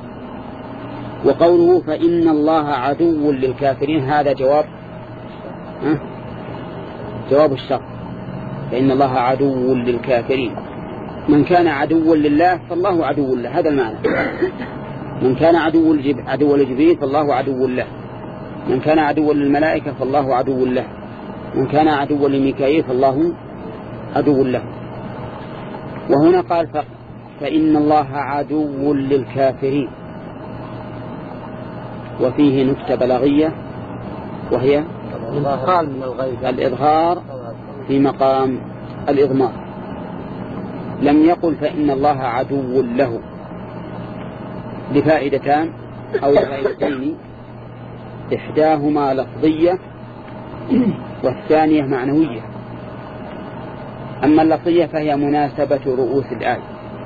وقوله فإن الله عدو للكافرين هذا جواب أه؟ جواب الشرط، فإن الله عدو للكافرين. من كان عدوا لله فالله عدو له، هذا المعنى. من كان عدو عدو لجبريل فالله عدو له، من كان عدوا للملائكة فالله عدو له، من كان عدوا لميكائيل فالله عدو له. وهنا قال فإن الله عدو للكافرين، وفيه نكتة بلاغية وهي الإظهار في مقام الإضمار. لم يقل فإن الله عدو له لفائدتان أو لفائدتين، إحداهما لفظية والثانية معنوية. أما اللفظية فهي مناسبة رؤوس الآية،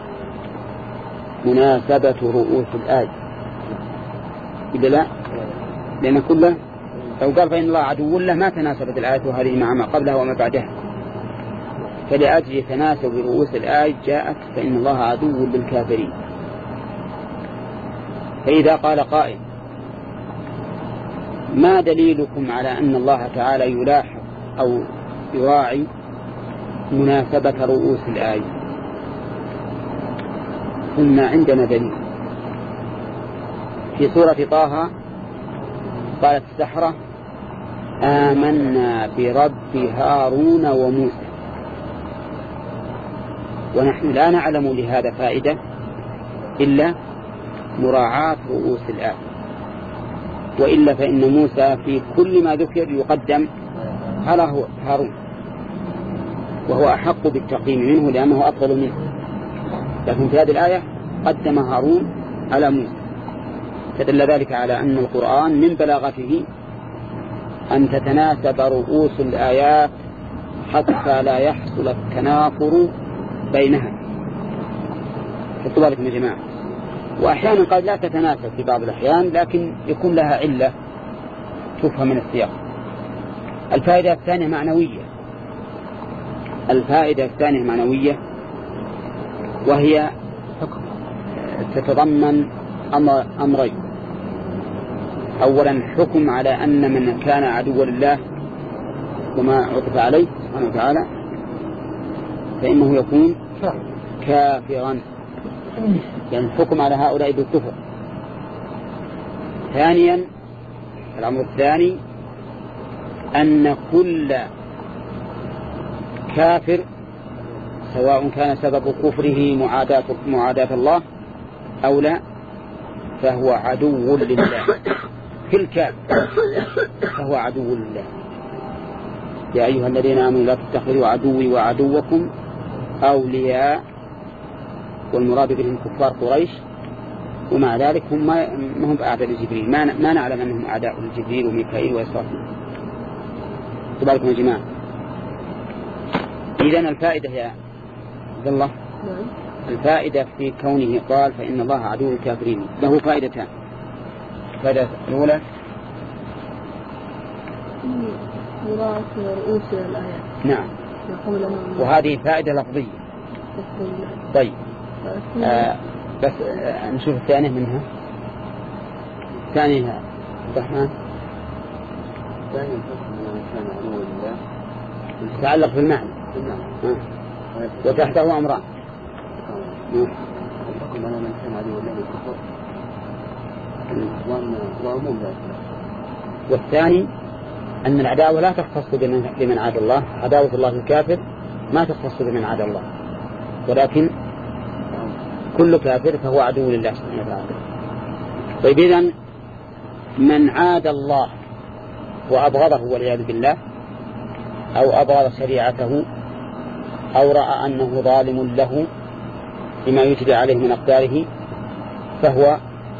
مناسبة رؤوس الآية إذا لا، لأن كله لو قال فإن الله عدو له ما تناسبت الآية هذه مع ما قبلها وما بعدها، فلأجل تناسب رؤوس الآية جاءت فإن الله عدو للكافرين. فإذا قال قائل ما دليلكم على أن الله تعالى يلاحظ أو يراعي مناسبة رؤوس الآية؟ قلنا عندنا دليل في سورة طه، قالت السحرة آمنا برب هارون وموسى، ونحن لا نعلم لهذا فائدة إلا مراعاة رؤوس الآية، وإلا فإن موسى في كل ما ذكر يقدم على هارون، وهو أحق بالتقديم منه لأنه أفضل منه، لكن في هذه الآية قدم هارون على موسى. فدل ذلك على أن القرآن من بلاغته أن تتناسب رؤوس الآيات حتى لا يحصل التنافر بينها. خذوا بالكم يا جماعة. وأحيانا قد لا تتناسب في بعض الأحيان، لكن يكون لها علة تفهم من السياق. الفائدة الثانية معنوية، الفائدة الثانية معنوية وهي تتضمن أمر أمرين. أولا حكم على أن من كان عدوا لله وما عطف عليه سبحانه وتعالى فإنه يكون كافرا، يعني الحكم على هؤلاء بالكفر. ثانيا الأمر الثاني أن كل كافر سواء كان سبب كفره معاداة, معاداة الله أو لا فهو عدو لله. كل كافر فهو عدو لله. يا أيها الذين آمنوا لا تتخذوا عدوي وعدوكم أولياء، والمراد بهم كفار قريش، ومع ذلك هم ما هم أعداء لجبريل، ما ما نعلم أنهم أعداء لجبريل وميكائيل وإسرافيل. تبارك يا جماعة. إذن الفائدة يا عبد الله، الفائدة في كونه قال فإن الله عدو الكافرين له فائدتان. الفائدة الأولى وراء رؤوس الآيات. نعم، وهذه فائدة لفظية. طيب آه بس آه نشوف الثانية منها. الثانية الرحمن الثانية من كان عدو لله يتعلق بالمعنى آه. وتحته أمران. الحكم على من كان عدو لله بالكفر وعموم ذلك. والثاني أن العداوة لا تختص بمن عاد الله، عداوة الله الكافر ما تختص بمن عاد الله، ولكن كل كافر فهو عدو لله سبحانه وتعالى. طيب إذن من عاد الله وأبغضه والعياذ بالله، أو أبغض شريعته، أو رأى أنه ظالم له بما يجري عليه من أقداره، فهو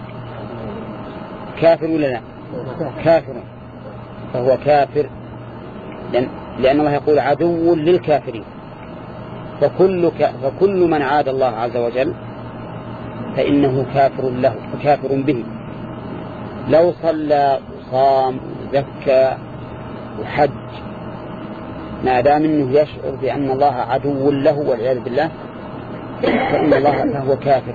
كافر ولا لا؟ كافر، فهو كافر، لأن, لأن الله يقول عدو للكافرين. فكل, ك... فكل من عاد الله عز وجل فإنه كافر له وكافر به، لو صلى وصام وزكى وحج ما دام منه يشعر بأن الله عدو له والعياذ بالله فإن الله فهو كافر.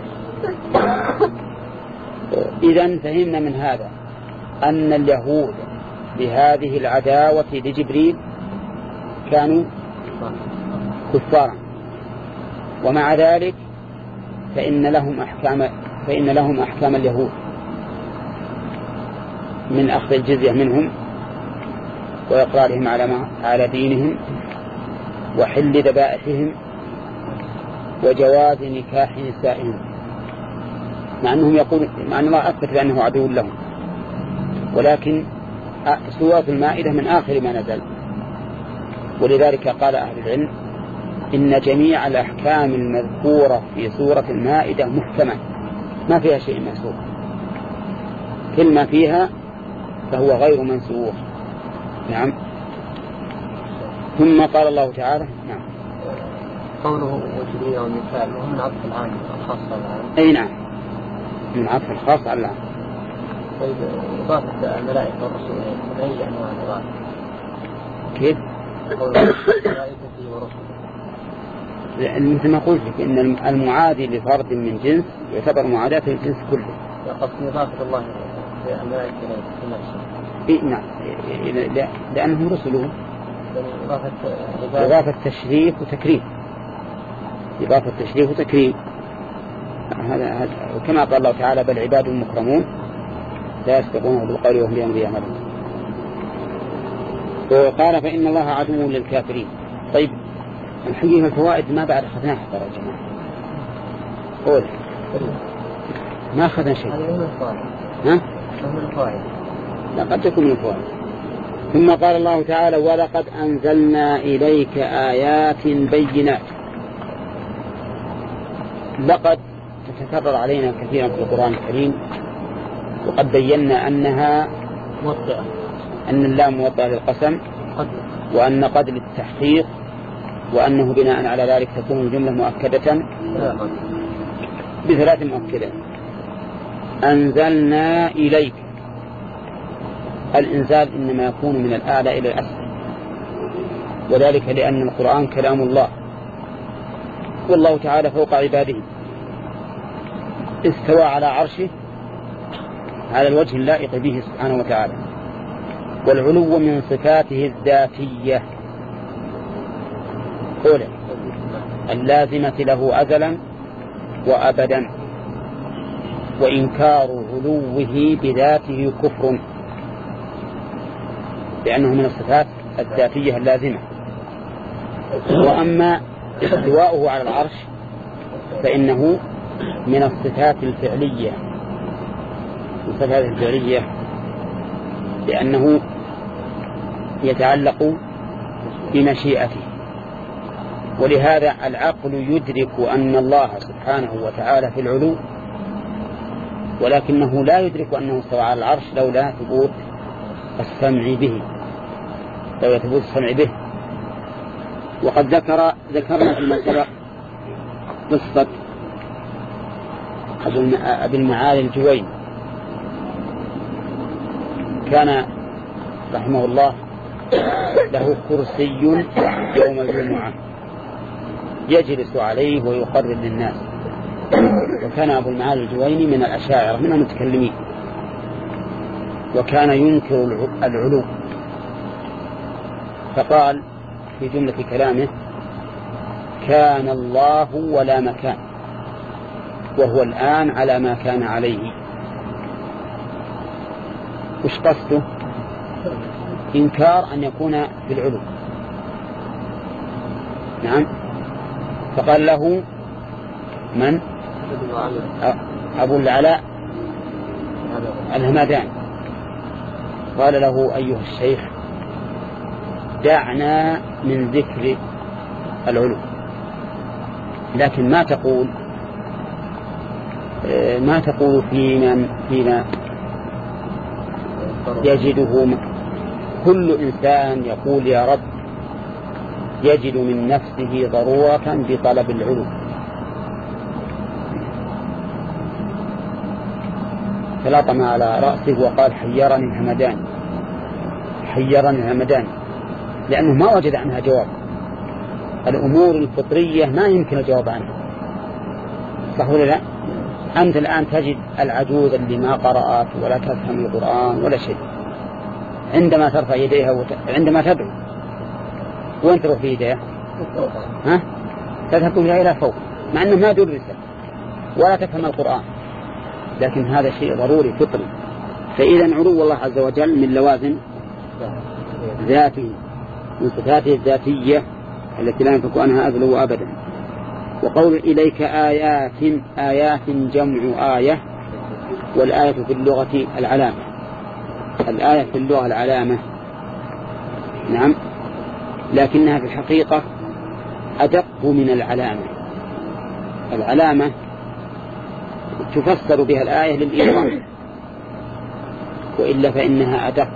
إذن فهمنا من هذا أن اليهود بهذه العداوة لجبريل كانوا كفارا، ومع ذلك فإن لهم أحكام فإن لهم أحكام اليهود من أخذ الجزية منهم وإقرارهم على ما على دينهم وحل ذبائحهم وجواز نكاح نسائهم، مع أنهم يقول مع أن الله أثبت بأنه عدو لهم، ولكن سورة المائدة من آخر ما نزل. ولذلك قال أهل العلم إن جميع الأحكام المذكورة في سورة المائدة محكمة ما فيها شيء منسوخ، كل ما فيها فهو غير منسوخ. نعم. ثم قال الله تعالى نعم قوله وجبريل وميكائيل وهم من عطف العام الخاص على العام. أي نعم، من عطف الخاص على العام. طيب إضافة الملائكة والرسل من أي أنواع الإضافة؟ كيف؟ الملائكة ورسل. لأن مثل ما قلت لك إن المعادي لفرد من جنس يعتبر معاداة الجنس كله. قصد إضافة الله الملائكة في نفسه. إيه نعم، لأنهم رسله. إضافة إضافة تشريف وتكريم. إضافة تشريف وتكريم. هذا هذا وكما قال الله تعالى بل عباد مكرمون لا يسبقونه بالقول وهم بأمره يعملون. وقال فإن الله عدو للكافرين. طيب الحقيقة الفوائد ما بعد أخذناها حتى يا جماعة. قول ما أخذنا شيء. ها؟ لا قد تكون من الفوائد. ثم قال الله تعالى ولقد أنزلنا إليك آيات بينات. لقد تتكرر علينا كثيرا في القرآن الكريم، وقد بينا أنها موطئة، أن اللام موطئة للقسم، وأن قد للتحقيق، وأنه بناء على ذلك تكون الجملة مؤكدة بثلاث مؤكدات. أنزلنا إليك، الإنزال إنما يكون من الأعلى إلى الأسفل، وذلك لأن القرآن كلام الله، والله تعالى فوق عباده، استوى على عرشه على الوجه اللائق به سبحانه وتعالى، والعلو من صفاته الذاتية أولا اللازمة له أزلا وأبدا، وإنكار علوه بذاته كفر. لأنه من الصفات الذاتية اللازمة. وأما استواؤه على العرش فإنه من الصفات الفعلية، الصفات الفعلية لأنه يتعلق بمشيئته. ولهذا العقل يدرك أن الله سبحانه وتعالى في العلو، ولكنه لا يدرك أنه استوى على العرش لولا ثبوت السمع به، لولا ثبوت السمع به. وقد ذكر ذكرنا فيما سبق قصة أبي المعالي الجويني. كان رحمه الله له كرسي يوم الجمعة يجلس عليه ويقرر للناس. وكان أبو المعالي الجويني من الأشاعرة من المتكلمين، وكان ينكر العلو. فقال في جملة كلامه: كان الله ولا مكان، وهو الآن على ما كان عليه. وش قصده؟ إنكار أن يكون في العلو. نعم. فقال له من؟ أبو العلاء الهمداني. قال له: أيها الشيخ، دعنا من ذكر العلو، لكن ما تقول ما تقول فيما فيما يجده كل إنسان يقول يا رب يجد من نفسه ضرورة بطلب العلو. فلطم على رأسه وقال: حيرني الهمداني، حيرني الهمداني، لأنه ما وجد عنها جواب. الأمور الفطرية ما يمكن الجواب عنها، صح ولا لا؟ أنت الآن تجد العجوز اللي ما قرأت ولا تفهم القرآن ولا شيء، عندما ترفع يديها وت... عندما تدعو وين تروح في يديها؟ ها؟ تذهب بها إلى فوق، مع أنه ما درست ولا تفهم القرآن، لكن هذا شيء ضروري فطري. فإذا علو الله عز وجل من لوازم ذاته، من صفاته الذاتية التي لا ينفك عنها أذل وأبدا. وقول إليك آيات، آيات جمع آية، والآية في اللغة العلامة. الآية في اللغة العلامة، نعم، لكنها في الحقيقة أدق من العلامة. العلامة تفسر بها الآية للإيضاح، وإلا فإنها أدق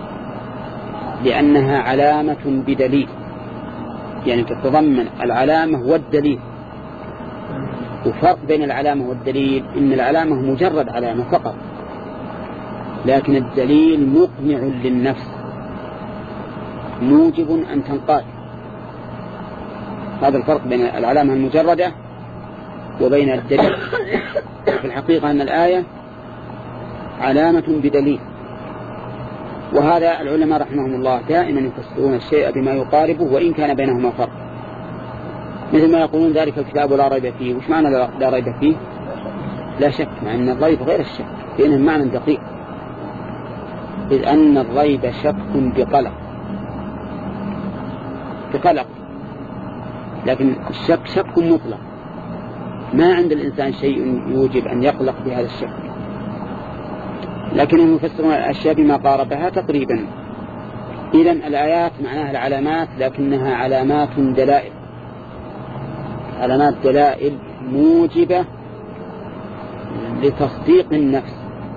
لأنها علامة بدليل، يعني تتضمن العلامة والدليل. وفرق بين العلامة والدليل إن العلامة مجرد علامة فقط، لكن الدليل مقنع للنفس موجب أن تنقاد. هذا الفرق بين العلامة المجردة وبين الدليل. في الحقيقة أن الآية علامة بدليل، وهذا العلماء رحمهم الله دائما يفسرون الشيء بما يقاربه وإن كان بينهما فرق، مثل ما يقولون ذلك الكتاب لا ريب فيه. وش معنى لا ريب فيه؟ لا شك، مع أن الريب غير الشك، لأنه معنى دقيق، إذ أن الريب شك بقلق بقلق لكن الشك شك مطلق، ما عند الإنسان شيء يوجب أن يقلق بهذا الشك. لكنهم يفسرون الأشياء بما قاربها تقريبا. إذن الآيات معناها العلامات، لكنها علامات دلائل، علامات دلائل موجبة لتصديق النفس،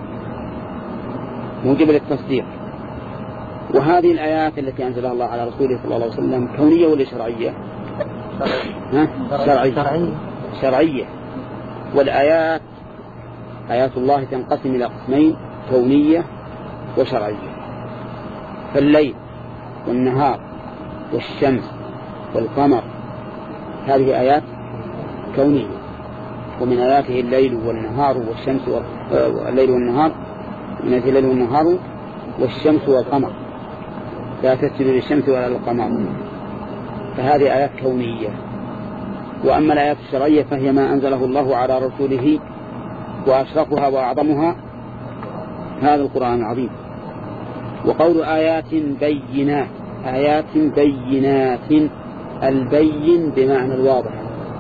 موجبة للتصديق. وهذه الآيات التي أنزلها الله على رسوله صلى الله عليه وسلم كونية ولا شرعية؟ ها؟ شرعية. شرعية. والآيات آيات الله تنقسم إلى قسمين: كونية وشرعية. فالليل والنهار والشمس والقمر هذه آيات كونية، ومن آياته الليل والنهار والشمس والليل والنهار، من آياته الليل والنهار والشمس والقمر، لا تسجدوا للشمس ولا للقمر. فهذه آيات كونية. وأما الآيات الشرعية فهي ما أنزله الله على رسوله، وأشرفها وأعظمها هذا القرآن العظيم. وقول آيات بينات، آيات بينات، البين بمعنى الواضح،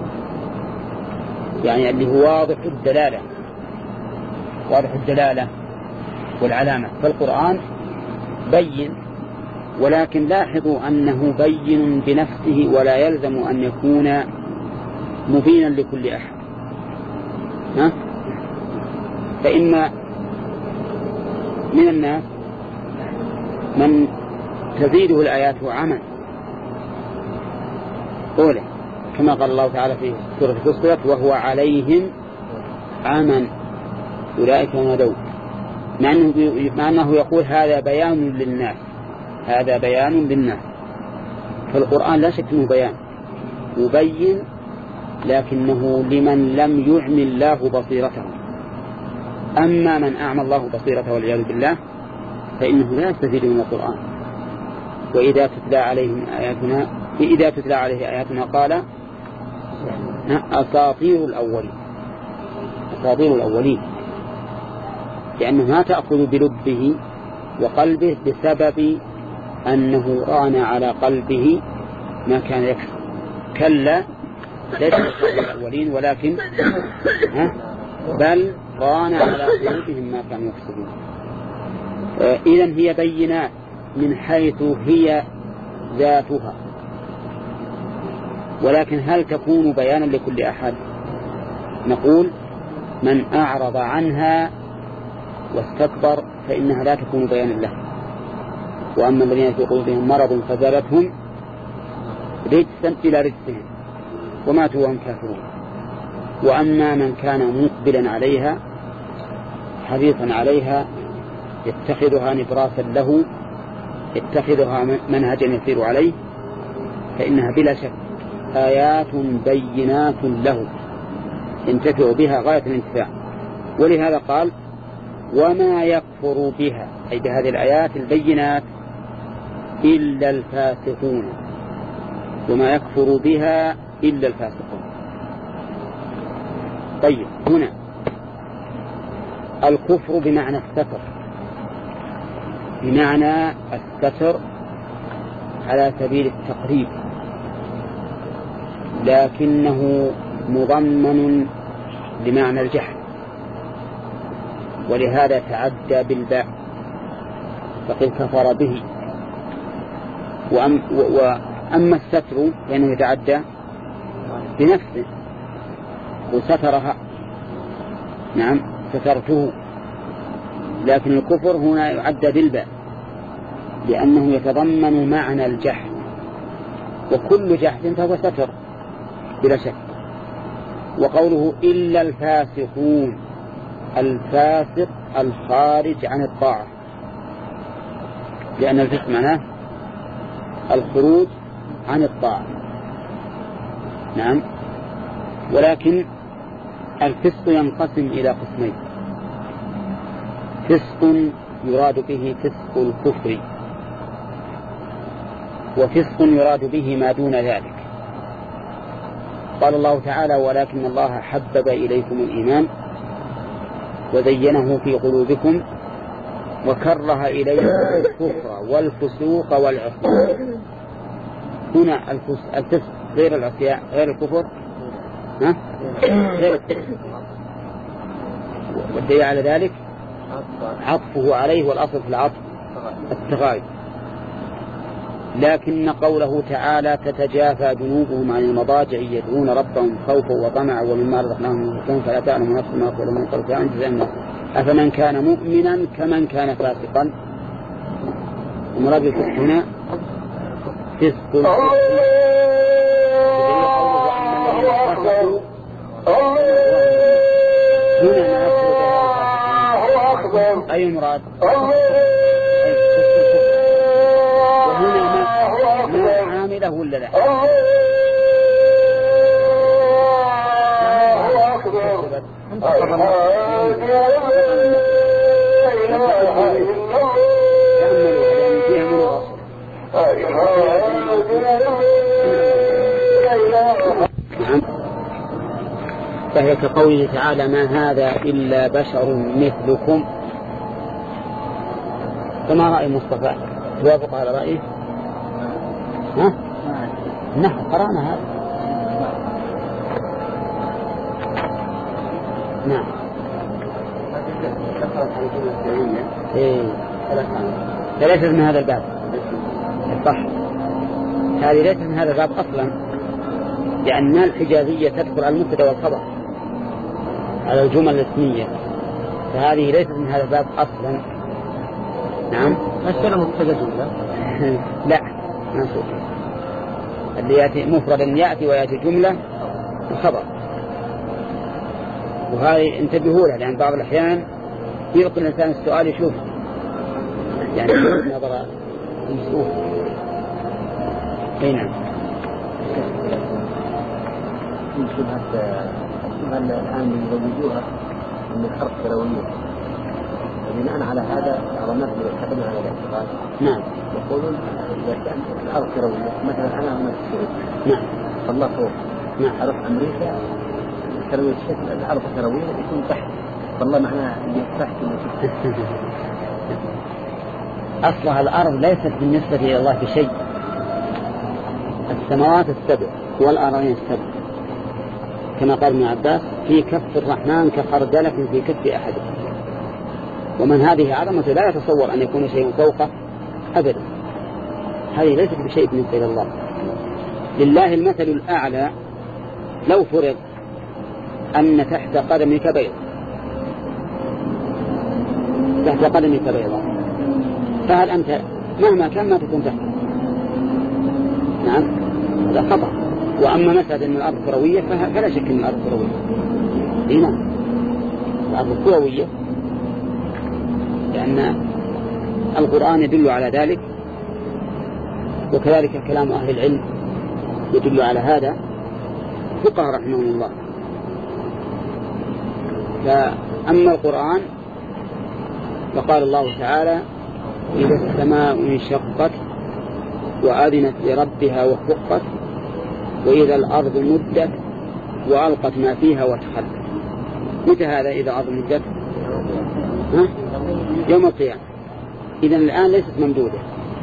يعني اللي هو واضح الدلالة، واضح الدلالة والعلامة. فالقرآن بين، ولكن لاحظوا أنه بين بنفسه، ولا يلزم أن يكون مبينا لكل أحد. ها؟ فإن من الناس من تزيده الآيات عمى أولى، كما قال الله تعالى في سورة فصلت: وهو عليهم عمى أولئك نادوا، مع أنه, مع أنه يقول هذا بيان للناس، هذا بيان للناس. فالقرآن لا شك أنه بيان يبين، لكنه لمن لم يعمي الله بصيرته. أما من أعمى الله بصيرته والعياذ بالله فإنه لا يستفيد من القرآن. وإذا تتلى عليهم آياتنا إذا تتلى عليه آياتنا قال أساطير الأولين، أساطير الأولين، لأنه ما تأخذ بلبه وقلبه بسبب أنه ران على قلبه ما كان يكسب. كلا، ليس أساطير الأولين، ولكن ها بل ران على قلوبهم ما كانوا يكسبون. إذن هي بينات من حيث هي ذاتها، ولكن هل تكون بيانا لكل أحد؟ نقول من أعرض عنها واستكبر فإنها لا تكون بيانا له. وأما الذين في قلوبهم مرض فزادتهم رجسا إلى رجسهم وماتوا وهم كافرون. وأما من كان مقبلا عليها حريصا عليها يتخذها نبراسا له، يتخذها منهجا يسير عليه، فإنها بلا شك آيات بينات له ينتفع بها غاية الانتفاع. ولهذا قال: وما يكفر بها، أي بهذه الآيات البينات، إلا الفاسقون. وما يكفر بها إلا الفاسقون. طيب، هنا الكفر بمعنى الستر، بمعنى الستر على سبيل التقريب، لكنه مضمن لمعنى الجحد، ولهذا تعدى بالباء فقد كفر به. وأم وأما الستر فإنه يتعدى بنفسه وسترها، نعم سترته. لكن الكفر هنا يعدى بالباء لأنه يتضمن معنى الجحد، وكل جحد فهو ستر بلا شك. وقوله إلا الفاسقون، الفاسق الخارج عن الطاعة، لأن الفسق معناه الخروج عن الطاعة. نعم. ولكن الفسق ينقسم إلى قسمين: فسق يراد به فسق الكفر، وفسق يراد به ما دون ذلك. قال الله تعالى: ولكن الله حبب إليكم الإيمان وزينه في قلوبكم وكره إليكم الكفر والفسوق والعصيان. هنا الفسق غير العصيان غير الكفر، ها؟ غير الكفر. والدليل على ذلك عطفه عليه، والأصل في العطف التغاير. لكن قوله تعالى: تتجافى جنوبهم عن المضاجع يدعون ربهم خوفا وطمعا ومما رزقناهم ينفقون فلا تعلم نفس ما أخفي لهم من قرة أعين جزاء من أفمن كان مؤمنا كمن كان فاسقا. ومراد الفسق هنا فسق الكفر، أي مراد؟ وهنا ما عامله ولا لا؟ فهي كقوله تعالى: ما هذا إلا بشر مثلكم. فما رأي مصطفى؟ توافق على رأيه؟ ها؟ نعم قرأنا هذا. نعم. إيه. فليست من هذا الباب. صح. هذه ليست من هذا الباب أصلا، لأن الحجازية تدخل على المبتدأ والخبر على الجمل الاسمية، فهذه ليست من هذا الباب أصلا. نعم. أشكال مبتدأ جملة. لا منصوب. اللي يأتي مفردا يأتي ويأتي جملة وخبر، وهذه انتبهوا لها، لأن بعض الأحيان يلقي الإنسان السؤال يشوف يعني نظر المسؤول. أي نعم. الآن يزوجوها من الحرف الكروية، وبناء على هذا بعض الناس يعتقدون على الاعتقاد. نعم. يقولون إذا كان الأرض كروية، مثلا أنا هنا في السعودية. نعم. الله فوق. نعم. أروح أمريكا كروية الشكل، الأرض كروية يكون تحت، والله معناها اللي تحت أصلها الأرض ليست بالنسبة إلى الله بشيء. السماوات السبع والأرضين السبع كما قال ابن عباس في كف الرحمن كخردلة في كف أحدهم، ومن هذه عظمة لا يتصور أن يكون شيء فوقه أبدا. هذه ليست بشيء بالنسبة إلى الله. لله المثل الأعلى لو فرض أن تحت قدمك بيض، تحت قدمك بيضاء، فهل أنت مهما كان ما تكون تحت؟ نعم هذا خطأ. وأما مسألة أن الأرض كروية فلا شك أن الأرض كروية. هنا الأرض كروية لأن القرآن يدل على ذلك، وكذلك كلام أهل العلم يدل على هذا، فقهاء رحمهم الله. فأما القرآن فقال الله تعالى إذا السماء انشقت وأذنت لربها وحقت وإذا الأرض مدت وألقت ما فيها وتخلت. متى هذا إذا الأرض مدت؟ ها؟ يوم القيامة. إذن الآن ليست ممدودة،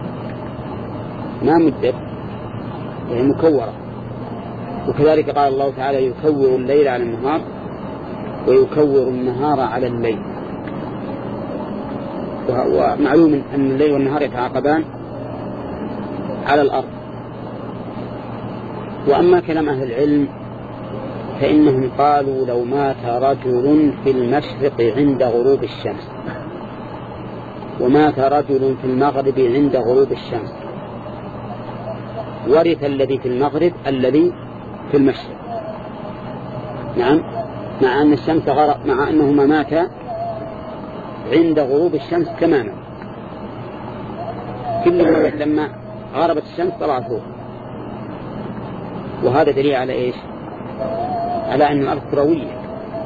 ما مدت، يعني مكورة. وكذلك قال الله تعالى يكور الليل على النهار ويكور النهار على الليل. ومعلوم أن الليل والنهار يتعاقبان على الأرض. وأما كلام أهل العلم فإنهم قالوا لو مات رجل في المشرق عند غروب الشمس ومات رجل في المغرب عند غروب الشمس ورث الذي في المغرب الذي في المشرق. نعم، مع أن الشمس غرب، مع أنهما ماتا عند غروب الشمس تماما، كل مرة لما غربت الشمس طلع فوق. وهذا دليل على إيش؟ على أن الأرض كروية،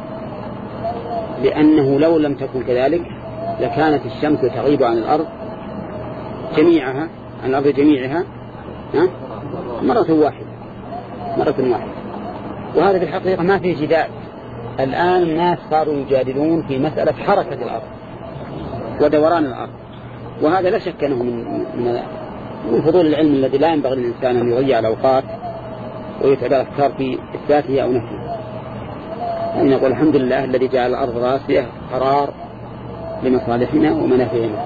لأنه لو لم تكن كذلك لكانت الشمس تغيب عن الأرض جميعها، عن الأرض جميعها مرة واحدة مرة واحدة. وهذا في الحقيقة ما فيه جدال. الآن الناس صاروا يجادلون في مسألة حركة الأرض ودوران الأرض، وهذا لا شك أنه من, من, من فضول العلم الذي لا ينبغي للإنسان أن يضيع الأوقات ويتعب الأفكار في إثباته أو نفيه. يعني نقول الحمد لله الذي جعل الأرض راسية قرار لمصالحنا ومنافعنا.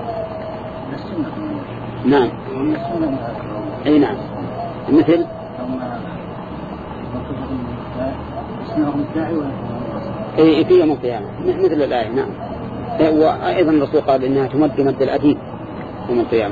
نعم. أي نعم. مثل أي في يوم القيامة مثل الآية. نعم. وأيضا الرسول قال إنها تمد مد الأديب يوم القيامة.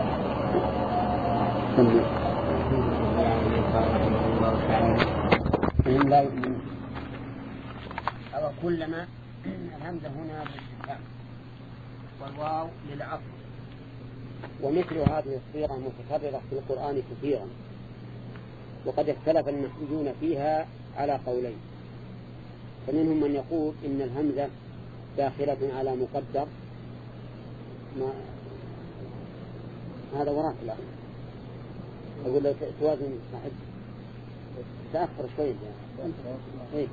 فهم لا يؤمنون. أو كلما الهمزة هنا بالاستفهام والواو للعطف. ومثل هذه الصيغة متكررة في القرآن كثيرا، وقد اختلف النحويون فيها على قولين. فمنهم من يقول إن الهمزة داخلة على مقدر، ما هذا وراء الآن. أقول لك توازن صاحب تأخر شوي إيه.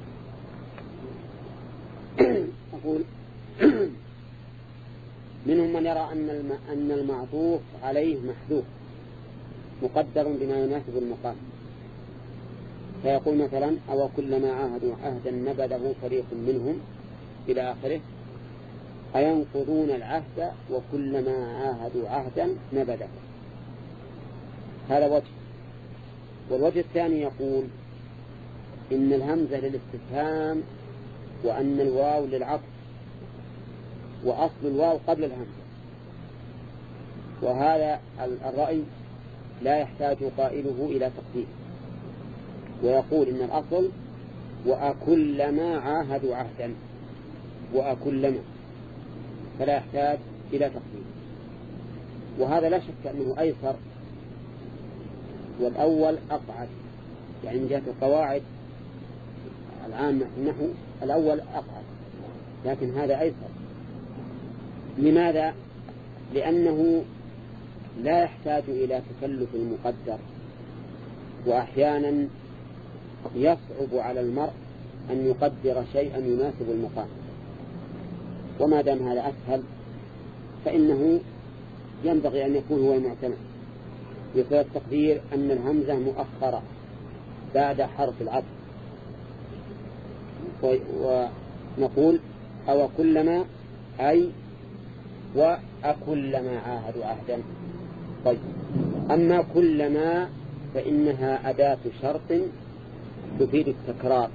أقول منهم من يرى أن أن المعطوف عليه محذوف مقدر بما يناسب المقام، فيقول مثلا أو كلما عاهدوا عهدا نبذه فريق منهم إلى آخره، أينقضون العهد وكلما عاهدوا عهدا نبذه. هذا وجه. والوجه الثاني يقول إن الهمزة للاستفهام وأن الواو للعطف، وأصل الواو قبل الهمزة، وهذا الرأي لا يحتاج قائله إلى تقدير، ويقول إن الأصل وأكلما عاهدوا عهدا وأكلما، فلا يحتاج إلى تقدير. وهذا لا شك أنه أيسر، والأول أقعد، يعني من جهة القواعد العامة في النحو الأول أقعد، لكن هذا أيسر. لماذا؟ لأنه لا يحتاج إلى تكلف المقدر، وأحيانا يصعب على المرء أن يقدر شيئا يناسب المقام، وما دام هذا أسهل فإنه ينبغي أن يكون هو المعتمد. يصير التقدير أن الهمزة مؤخرة بعد حرف العطف، ونقول أو كلما أي وأكلما عاهدوا عهدا. طيب، أما كلما فإنها أداة شرط تفيد التكرار،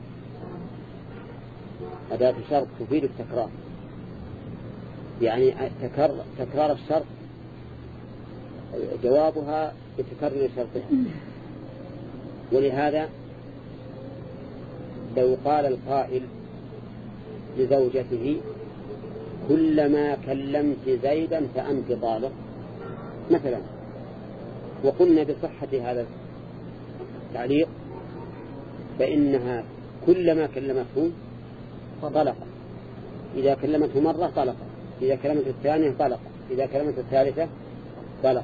أداة شرط تفيد التكرار، يعني تكرار, تكرار الشرط جوابها بتكرر شرطها. ولهذا لو قال القائل لزوجته كلما كلمت زيدا فأنت طالق مثلا، وقلنا بصحة هذا التعليق، فإنها كلما كلمته طلق، إذا كلمته مرة طلق، إذا كلمته الثانية طلق، إذا كلمته الثالثة طلق،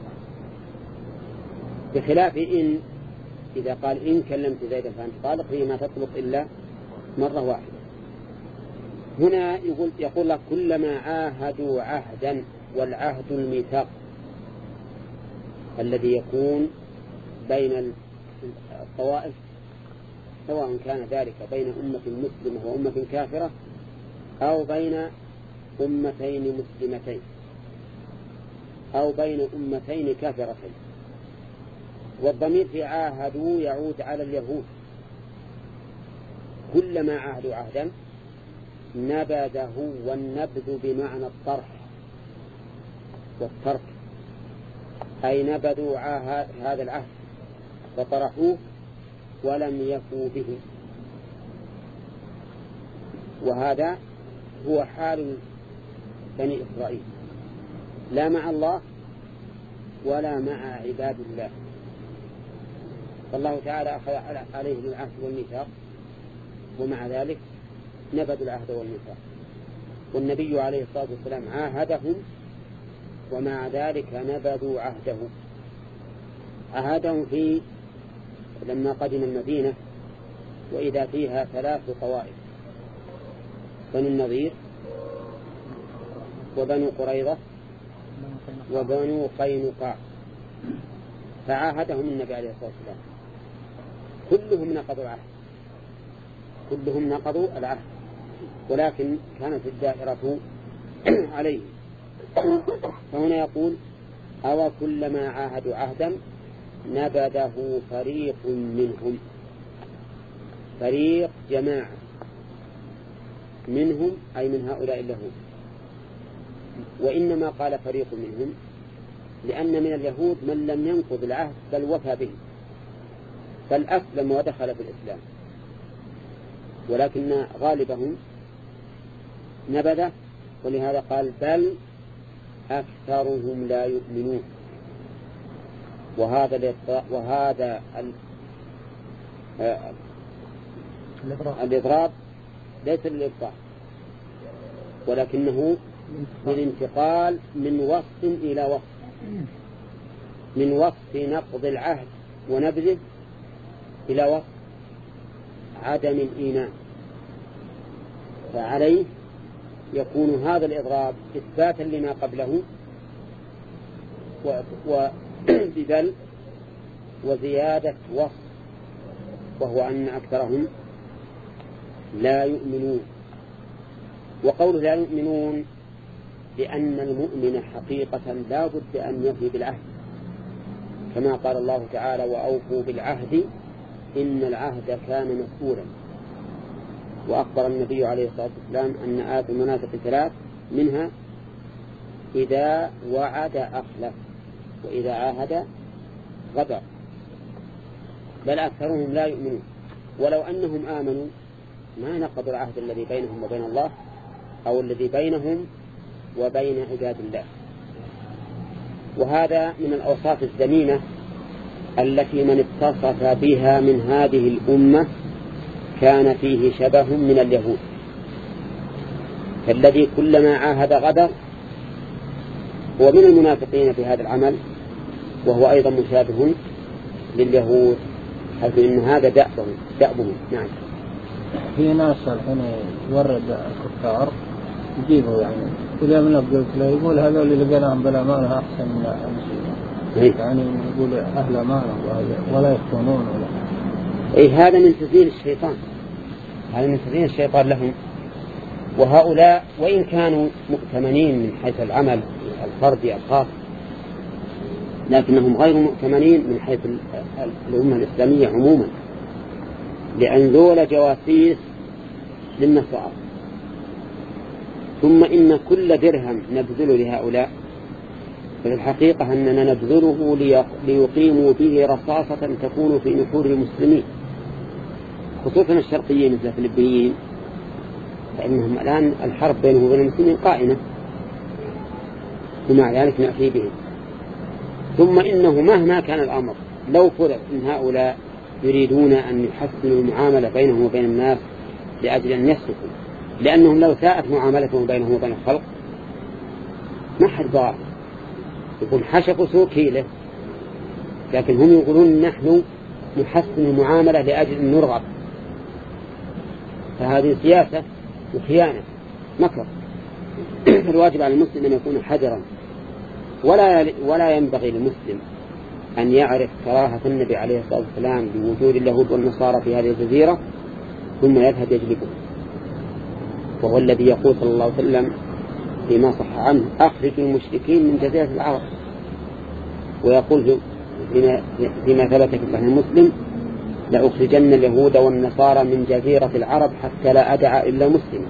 بخلاف إن إذا قال إن كلمت زيدا فأنت طالق هي ما تطلق إلا مرة واحدة. هنا يقول, يقول لك كلما عاهدوا عهدا، والعهد الميثاق الذي يكون بين الطوائف، سواء كان ذلك بين أمة مسلمة وأمة كافرة أو بين أمتين مسلمتين أو بين أمتين كافرتين. والضمير في عاهدوا يعود على اليهود، كلما عاهدوا عهدا نبذه، والنبذ بمعنى الطرح والترك، أي نبذوا هذا العهد وطرحوه ولم يفوا به. وهذا هو حال بني إسرائيل، لا مع الله ولا مع عباد الله. فالله تعالى أخذ عليهم العهد والميثاق، ومع ذلك نبذوا العهد والميثاق. والنبي عليه الصلاة والسلام عاهدهم ومع ذلك نبذوا عهده. عاهدهم في لما قدم المدينة وإذا فيها ثلاث طوائف، بنو النضير وبنو قريظة وبنو قينقاع، فعاهدهم النبي عليه الصلاة والسلام، كلهم نقضوا العهد، كلهم نقضوا العهد، ولكن كانت الدائرة عليه. فهنا يقول أو كلما عاهدوا عهدا نبذه فريق منهم، فريق جماعة منهم أي من هؤلاء اليهود. وإنما قال فريق منهم لأن من اليهود من لم ينقض العهد بل وفى به، بل أسلم ودخل في الإسلام، ولكن غالبهم نبذه. ولهذا قال بل أكثرهم لا يؤمنون. وهذا وهذا الإضراب ليس للإبطال، ولكنه للانتقال من وصف إلى وصف، من وصف نقض العهد ونبذه إلى وصف عدم الإيمان. فعليه يكون هذا الإضراب إثباتا لما قبله وبدل وزيادة وصف، وهو أن أكثرهم لا يؤمنون. وقول لا يؤمنون لأن المؤمن حقيقة لا بد أن يفي بالعهد، كما قال الله تعالى وأوفوا بالعهد إن العهد كان مسؤولا. وأخبر النبي عليه الصلاة والسلام أن آيات المنافق ثلاث، منها إذا وعد أخلف وإذا عاهد غدر. بل أكثرهم لا يؤمنون، ولو أنهم آمنوا ما نقضوا العهد الذي بينهم وبين الله أو الذي بينهم وبين عباد الله. وهذا من الأوصاف الذميمة التي من اتصف بها من هذه الأمة كان فيه شبه من اليهود، فالذي كلما عاهد غدر هو من المنافقين في هذا العمل، وهو أيضا مشابه لليهود، حيث إن هذا دأبهم دأبهم. نعم. في ناس الحين يورد الكفار يجيبوا يعني إذا من قلت له يقول هذول اللي لقيناهم بالأمانة أحسن من المسلمين، يعني يقول أهل أمانة ولا يخونون ولا. أي هذا من تزيين الشيطان، هذا من تزيين الشيطان لهم. وهؤلاء وإن كانوا مؤتمنين من حيث العمل الفردي الخاص، لكنهم غير مؤتمنين من حيث الأمة الإسلامية عموما، لأن ذول جواسيس للنصارى. ثم إن كل درهم نبذل لهؤلاء في الحقيقة أننا نبذله ليقيموا به رصاصة تكون في نحور المسلمين، خصوصا الشرقيين مثل الفلبينيين، فإنهم الآن الحرب بينهم وبين المسلمين قائمة، ومع ذلك نأتي بهم. ثم إنه مهما كان الأمر لو فرض إن هؤلاء يريدون أن يحسنوا المعاملة بينهم وبين الناس لأجل أن يسلكوا، لأنهم لو ساءت معاملتهم بينهم وبين الخلق ما حد ضار، يقول حشقوا سوء كيله، لكن هم يقولون نحن نحسن المعاملة لأجل أن نرغب، فهذه سياسة وخيانة مكر. الواجب على المسلم أن يكون حذرا، ولا ولا ينبغي للمسلم أن يعرف كراهة النبي عليه الصلاة والسلام بوجود اليهود والنصارى في هذه الجزيرة ثم يذهب يجلبه. وهو الذي يقول صلى الله عليه وسلم فيما صح عنه أخرج المشركين من جزيرة العرب، ويقول فيما, فيما ثبت في صحيح مسلم لأخرجن اليهود والنصارى من جزيرة العرب حتى لا أدع إلا مسلم.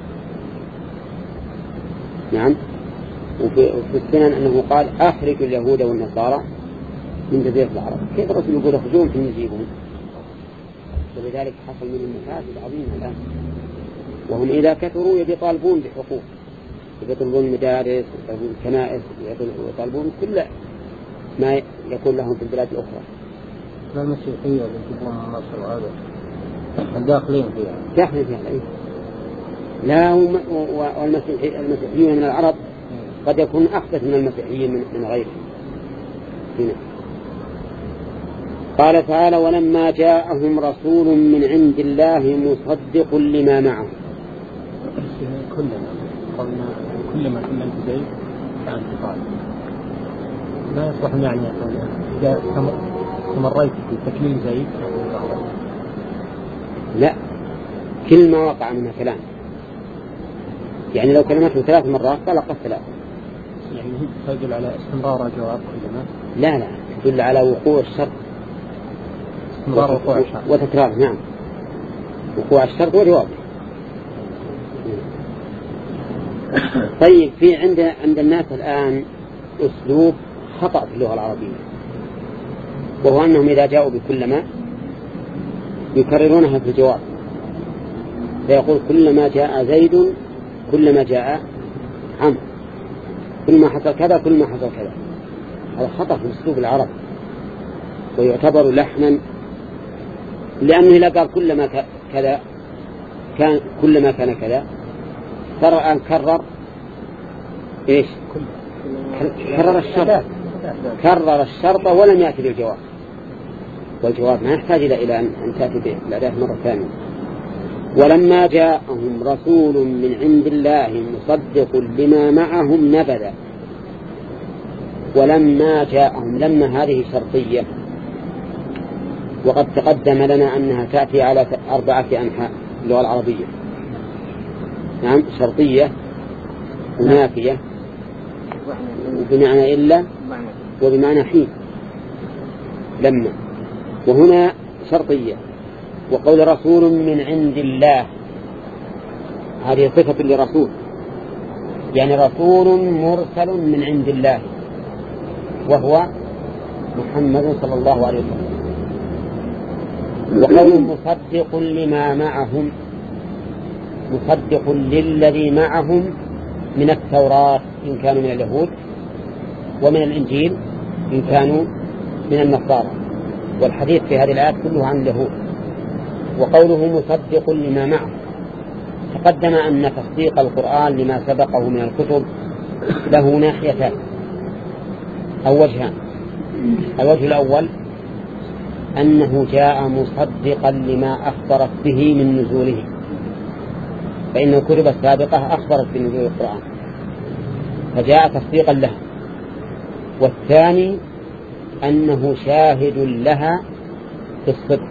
نعم. وفي السنن أنه قال أخرج اليهود والنصارى من جزيرة العرب. كيف الرسول يقول أخرجوهم ثم يجيبهم؟ ولذلك حصل منهم مفاسد عظيمة الآن، وهم إذا كثروا يطالبون بحقوق، يطالبون المدارس ويطالبون الكنائس ويطالبون كل ما يكون لهم في البلاد الأخرى. لا المسيحية اللي يجيبون من مصر وهذا الداخلين فيها داخلين فيها أيه؟ لا والمسيحيين من العرب قد يكون أخبث من المسيحيين من غيرهم. هنا قال تعالى ولما جاءهم رسول من عند الله مصدق لما معهم. كلما قلنا كلما كنا انت زيد فأنت طالب، ما يصلح يعني إذا استمريت في تكليل زيد. لا، كل ما وقع منها كلام، يعني لو كلمته ثلاث مرات طلقت ثلاث، يعني تدل على استمرار الجواب كلما. لا لا، تدل على وقوع الشرط، استمرار وقوع الشرط وتكرار. نعم، وقوع الشرط وجوابه. طيب، في عند عند الناس الآن أسلوب خطأ في اللغة العربية، وهو أنهم إذا جاءوا بكلما يكررونها في الجواب، فيقول كلما جاء زيد كلما جاء عمرو، كل ما حصل كذا كل ما حصل كذا. هذا خطأ في أسلوب العرب ويعتبر لحنا، لأنه إذا قال كلما كذا كان كلما كان كذا ترى أن كرر إيش؟ كرر الشرط كرر الشرط ولم يأتي بالجواب، والجواب ما يحتاج إلى أن تأتي بالأداة مرة ثانية. ولما جاءهم رسول من عند الله مصدق لما معهم نبذ ولما جاءهم، لما هذه شرطية، وقد تقدم لنا أنها تأتي على أربعة أنحاء اللغة العربية. نعم، شرطية ونافية وبمعنى إلا وبمعنى حين لما، وهنا شرطية. وقول رسول من عند الله، هذه صفة لرسول، يعني رسول مرسل من عند الله وهو محمد صلى الله عليه وسلم. وقول مصدق لما معهم، مصدق للذي معهم من التوراة إن كانوا من اليهود، ومن الإنجيل إن كانوا من النصارى، والحديث في هذه الآيات كله عن اليهود. وقوله مصدق لما معه، تقدم أن تصديق القرآن لما سبقه من الكتب له ناحيتان أو وجهان. الوجه الأول أنه جاء مصدقا لما أخبرت به من نزوله، فإن الكتب السابقة أخبرت بنزول القرآن فجاء تصديقا لها. والثاني أنه شاهد لها في الصدق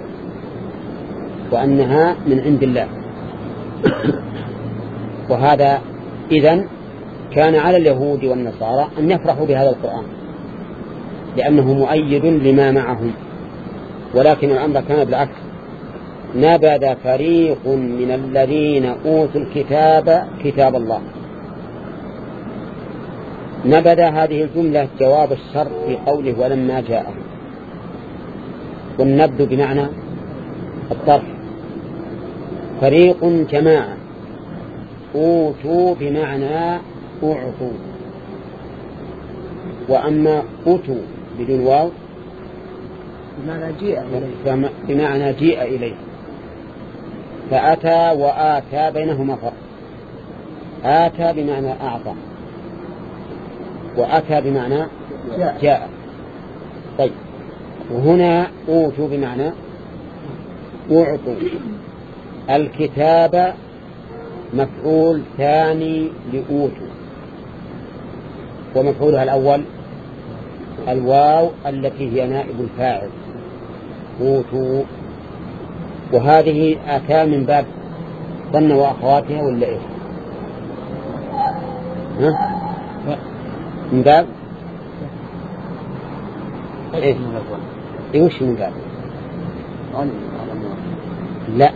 وأنها من عند الله. وهذا إذن كان على اليهود والنصارى أن يفرحوا بهذا القرآن لأنه مؤيد لما معهم، ولكن الأمر كان بالعكس. نبذ فريق من الذين أوتوا الكتاب كتاب الله. نبذ هذه الجملة جواب الشرط في قوله ولما جاءهم، والنبذ بمعنى الطرح. فريق جماعة، أوتوا بمعنى أعطوا، وأما أوتوا بدون واو بمعنى جيء إليه، بمعنى جيء إليه. فأتى وآتى بينهما فرق. آتى بمعنى أعطى، وأتى بمعنى جاء, جاء. طيب، وهنا أوتوا بمعنى أعطوا. الكتاب مفعول ثاني لأوتوا، ومفعولها الأول الواو التي هي نائب الفاعل أوتوا. وهذه آتى من باب ظن وأخواتها ولا إيه؟ ها؟ من باب إيه؟ إيه وش من باب؟ لا،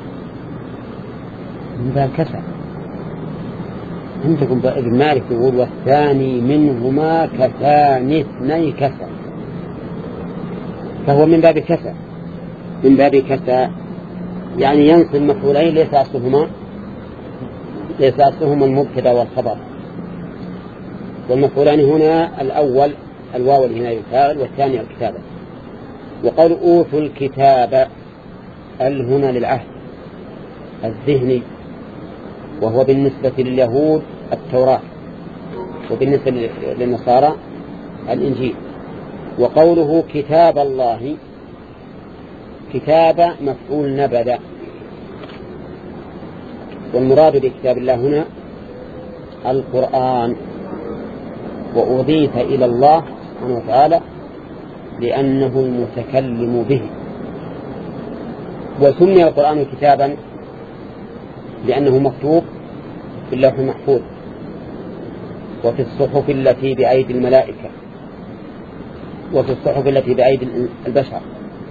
من باب كسر. عندكم ابن مالك يقول والثاني منهما كثاني اثني كسر، فهو من باب كسر، من باب كسر يعني ينصب مفعولين ليس أصلهما ليس أصلهما المبتدا والخبر. والمفعولان هنا الأول الواو اللي هنا الفاعل، والثاني الكتابة. وقال أوتوا الكتاب، ال هنا للعهد الذهني، وهو بالنسبة لليهود التوراة، وبالنسبة للنصارى الإنجيل. وقوله كتاب الله، كتاب مفعول نبذ، والمراد بكتاب الله هنا القرآن، وأضيف إلى الله سبحانه وتعالى لأنه المتكلم به. وسمي القرآن كتابا لأنه مكتوب في اللوح المحفوظ وفي الصحف التي بأيدي الملائكة وفي الصحف التي بأيدي البشر.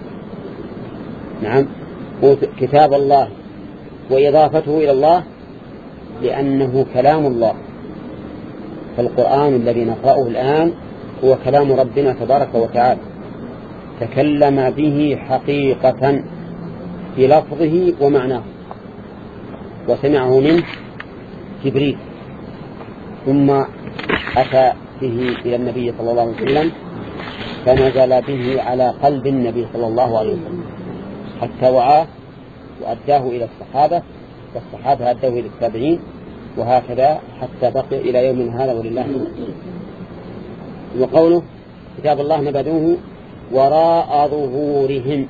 نعم، كتاب الله، وإضافته إلى الله لأنه كلام الله. فالقرآن الذي نقرأه الآن هو كلام ربنا تبارك وتعالى، تكلم به حقيقة في لفظه ومعناه، وسمعه منه جبريل، ثم أتى به إلى النبي صلى الله عليه وسلم، فنزل به على قلب النبي صلى الله عليه وسلم حتى وعاه وأداه إلى الصحابة، والصحابة أداه إلى التابعين، وهكذا حتى بقي إلى يوم هذا ولله الحمد. وقوله كتاب الله نبذوه وراء ظهورهم،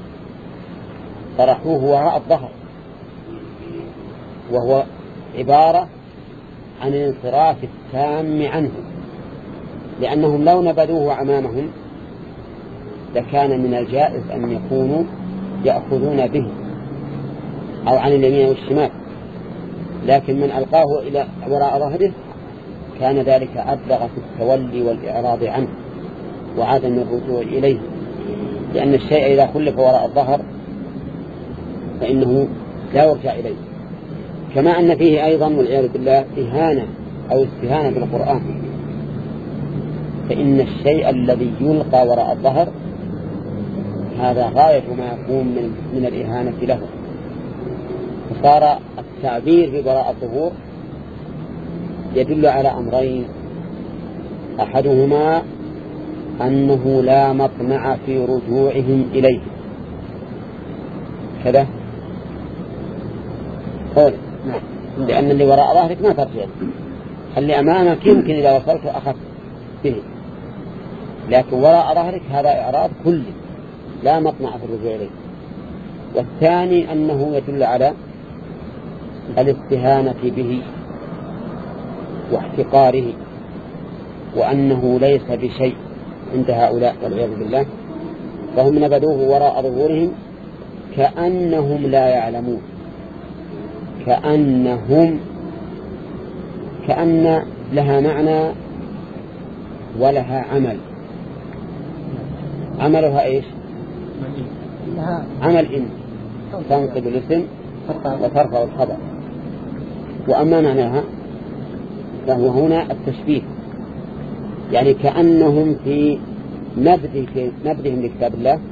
طرحوه وراء الظهر، وهو عبارة عن الانصراف التام عنه، لأنهم لو نبذوه أمامهم لكان من الجائز أن يكونوا يأخذون به أو عن اليمين والشمال، لكن من ألقاه إلى وراء ظهره كان ذلك أبلغ في التولي والإعراض عنه وعدم الرجوع إليه، لأن الشيء إذا خلف وراء الظهر فإنه لا يرجع إليه. كما أن فيه أيضا والعياذ بالله إهانة أو استهانة بالقرآن، فإن الشيء الذي يلقى وراء الظهر هذا غاية ما يكون من, من الإهانة له، فصار التعبير ببراء الظهور يدل على أمرين: أحدهما أنه لا مطمع في رجوعهم إليه كذا قول نعم، لأن اللي وراء ظهرك ما ترجع، اللي أمامك يمكن إذا وصلت أخذت به، لكن وراء ظهرك هذا إعراض كلي لا مطمع في الرجوع إليه. والثاني أنه يدل على الاستهانة به واحتقاره، وأنه ليس بشيء عند هؤلاء والعياذ بالله، فهم نبذوه وراء ظهورهم كأنهم لا يعلمون، كأنهم كأن لها معنى ولها عمل. عملها إيش؟ عمل إن تنقض الاسم وترفع الخبر، وأما معناها فهو هنا التشبيه، يعني كأنهم في نبذهم لكتاب الله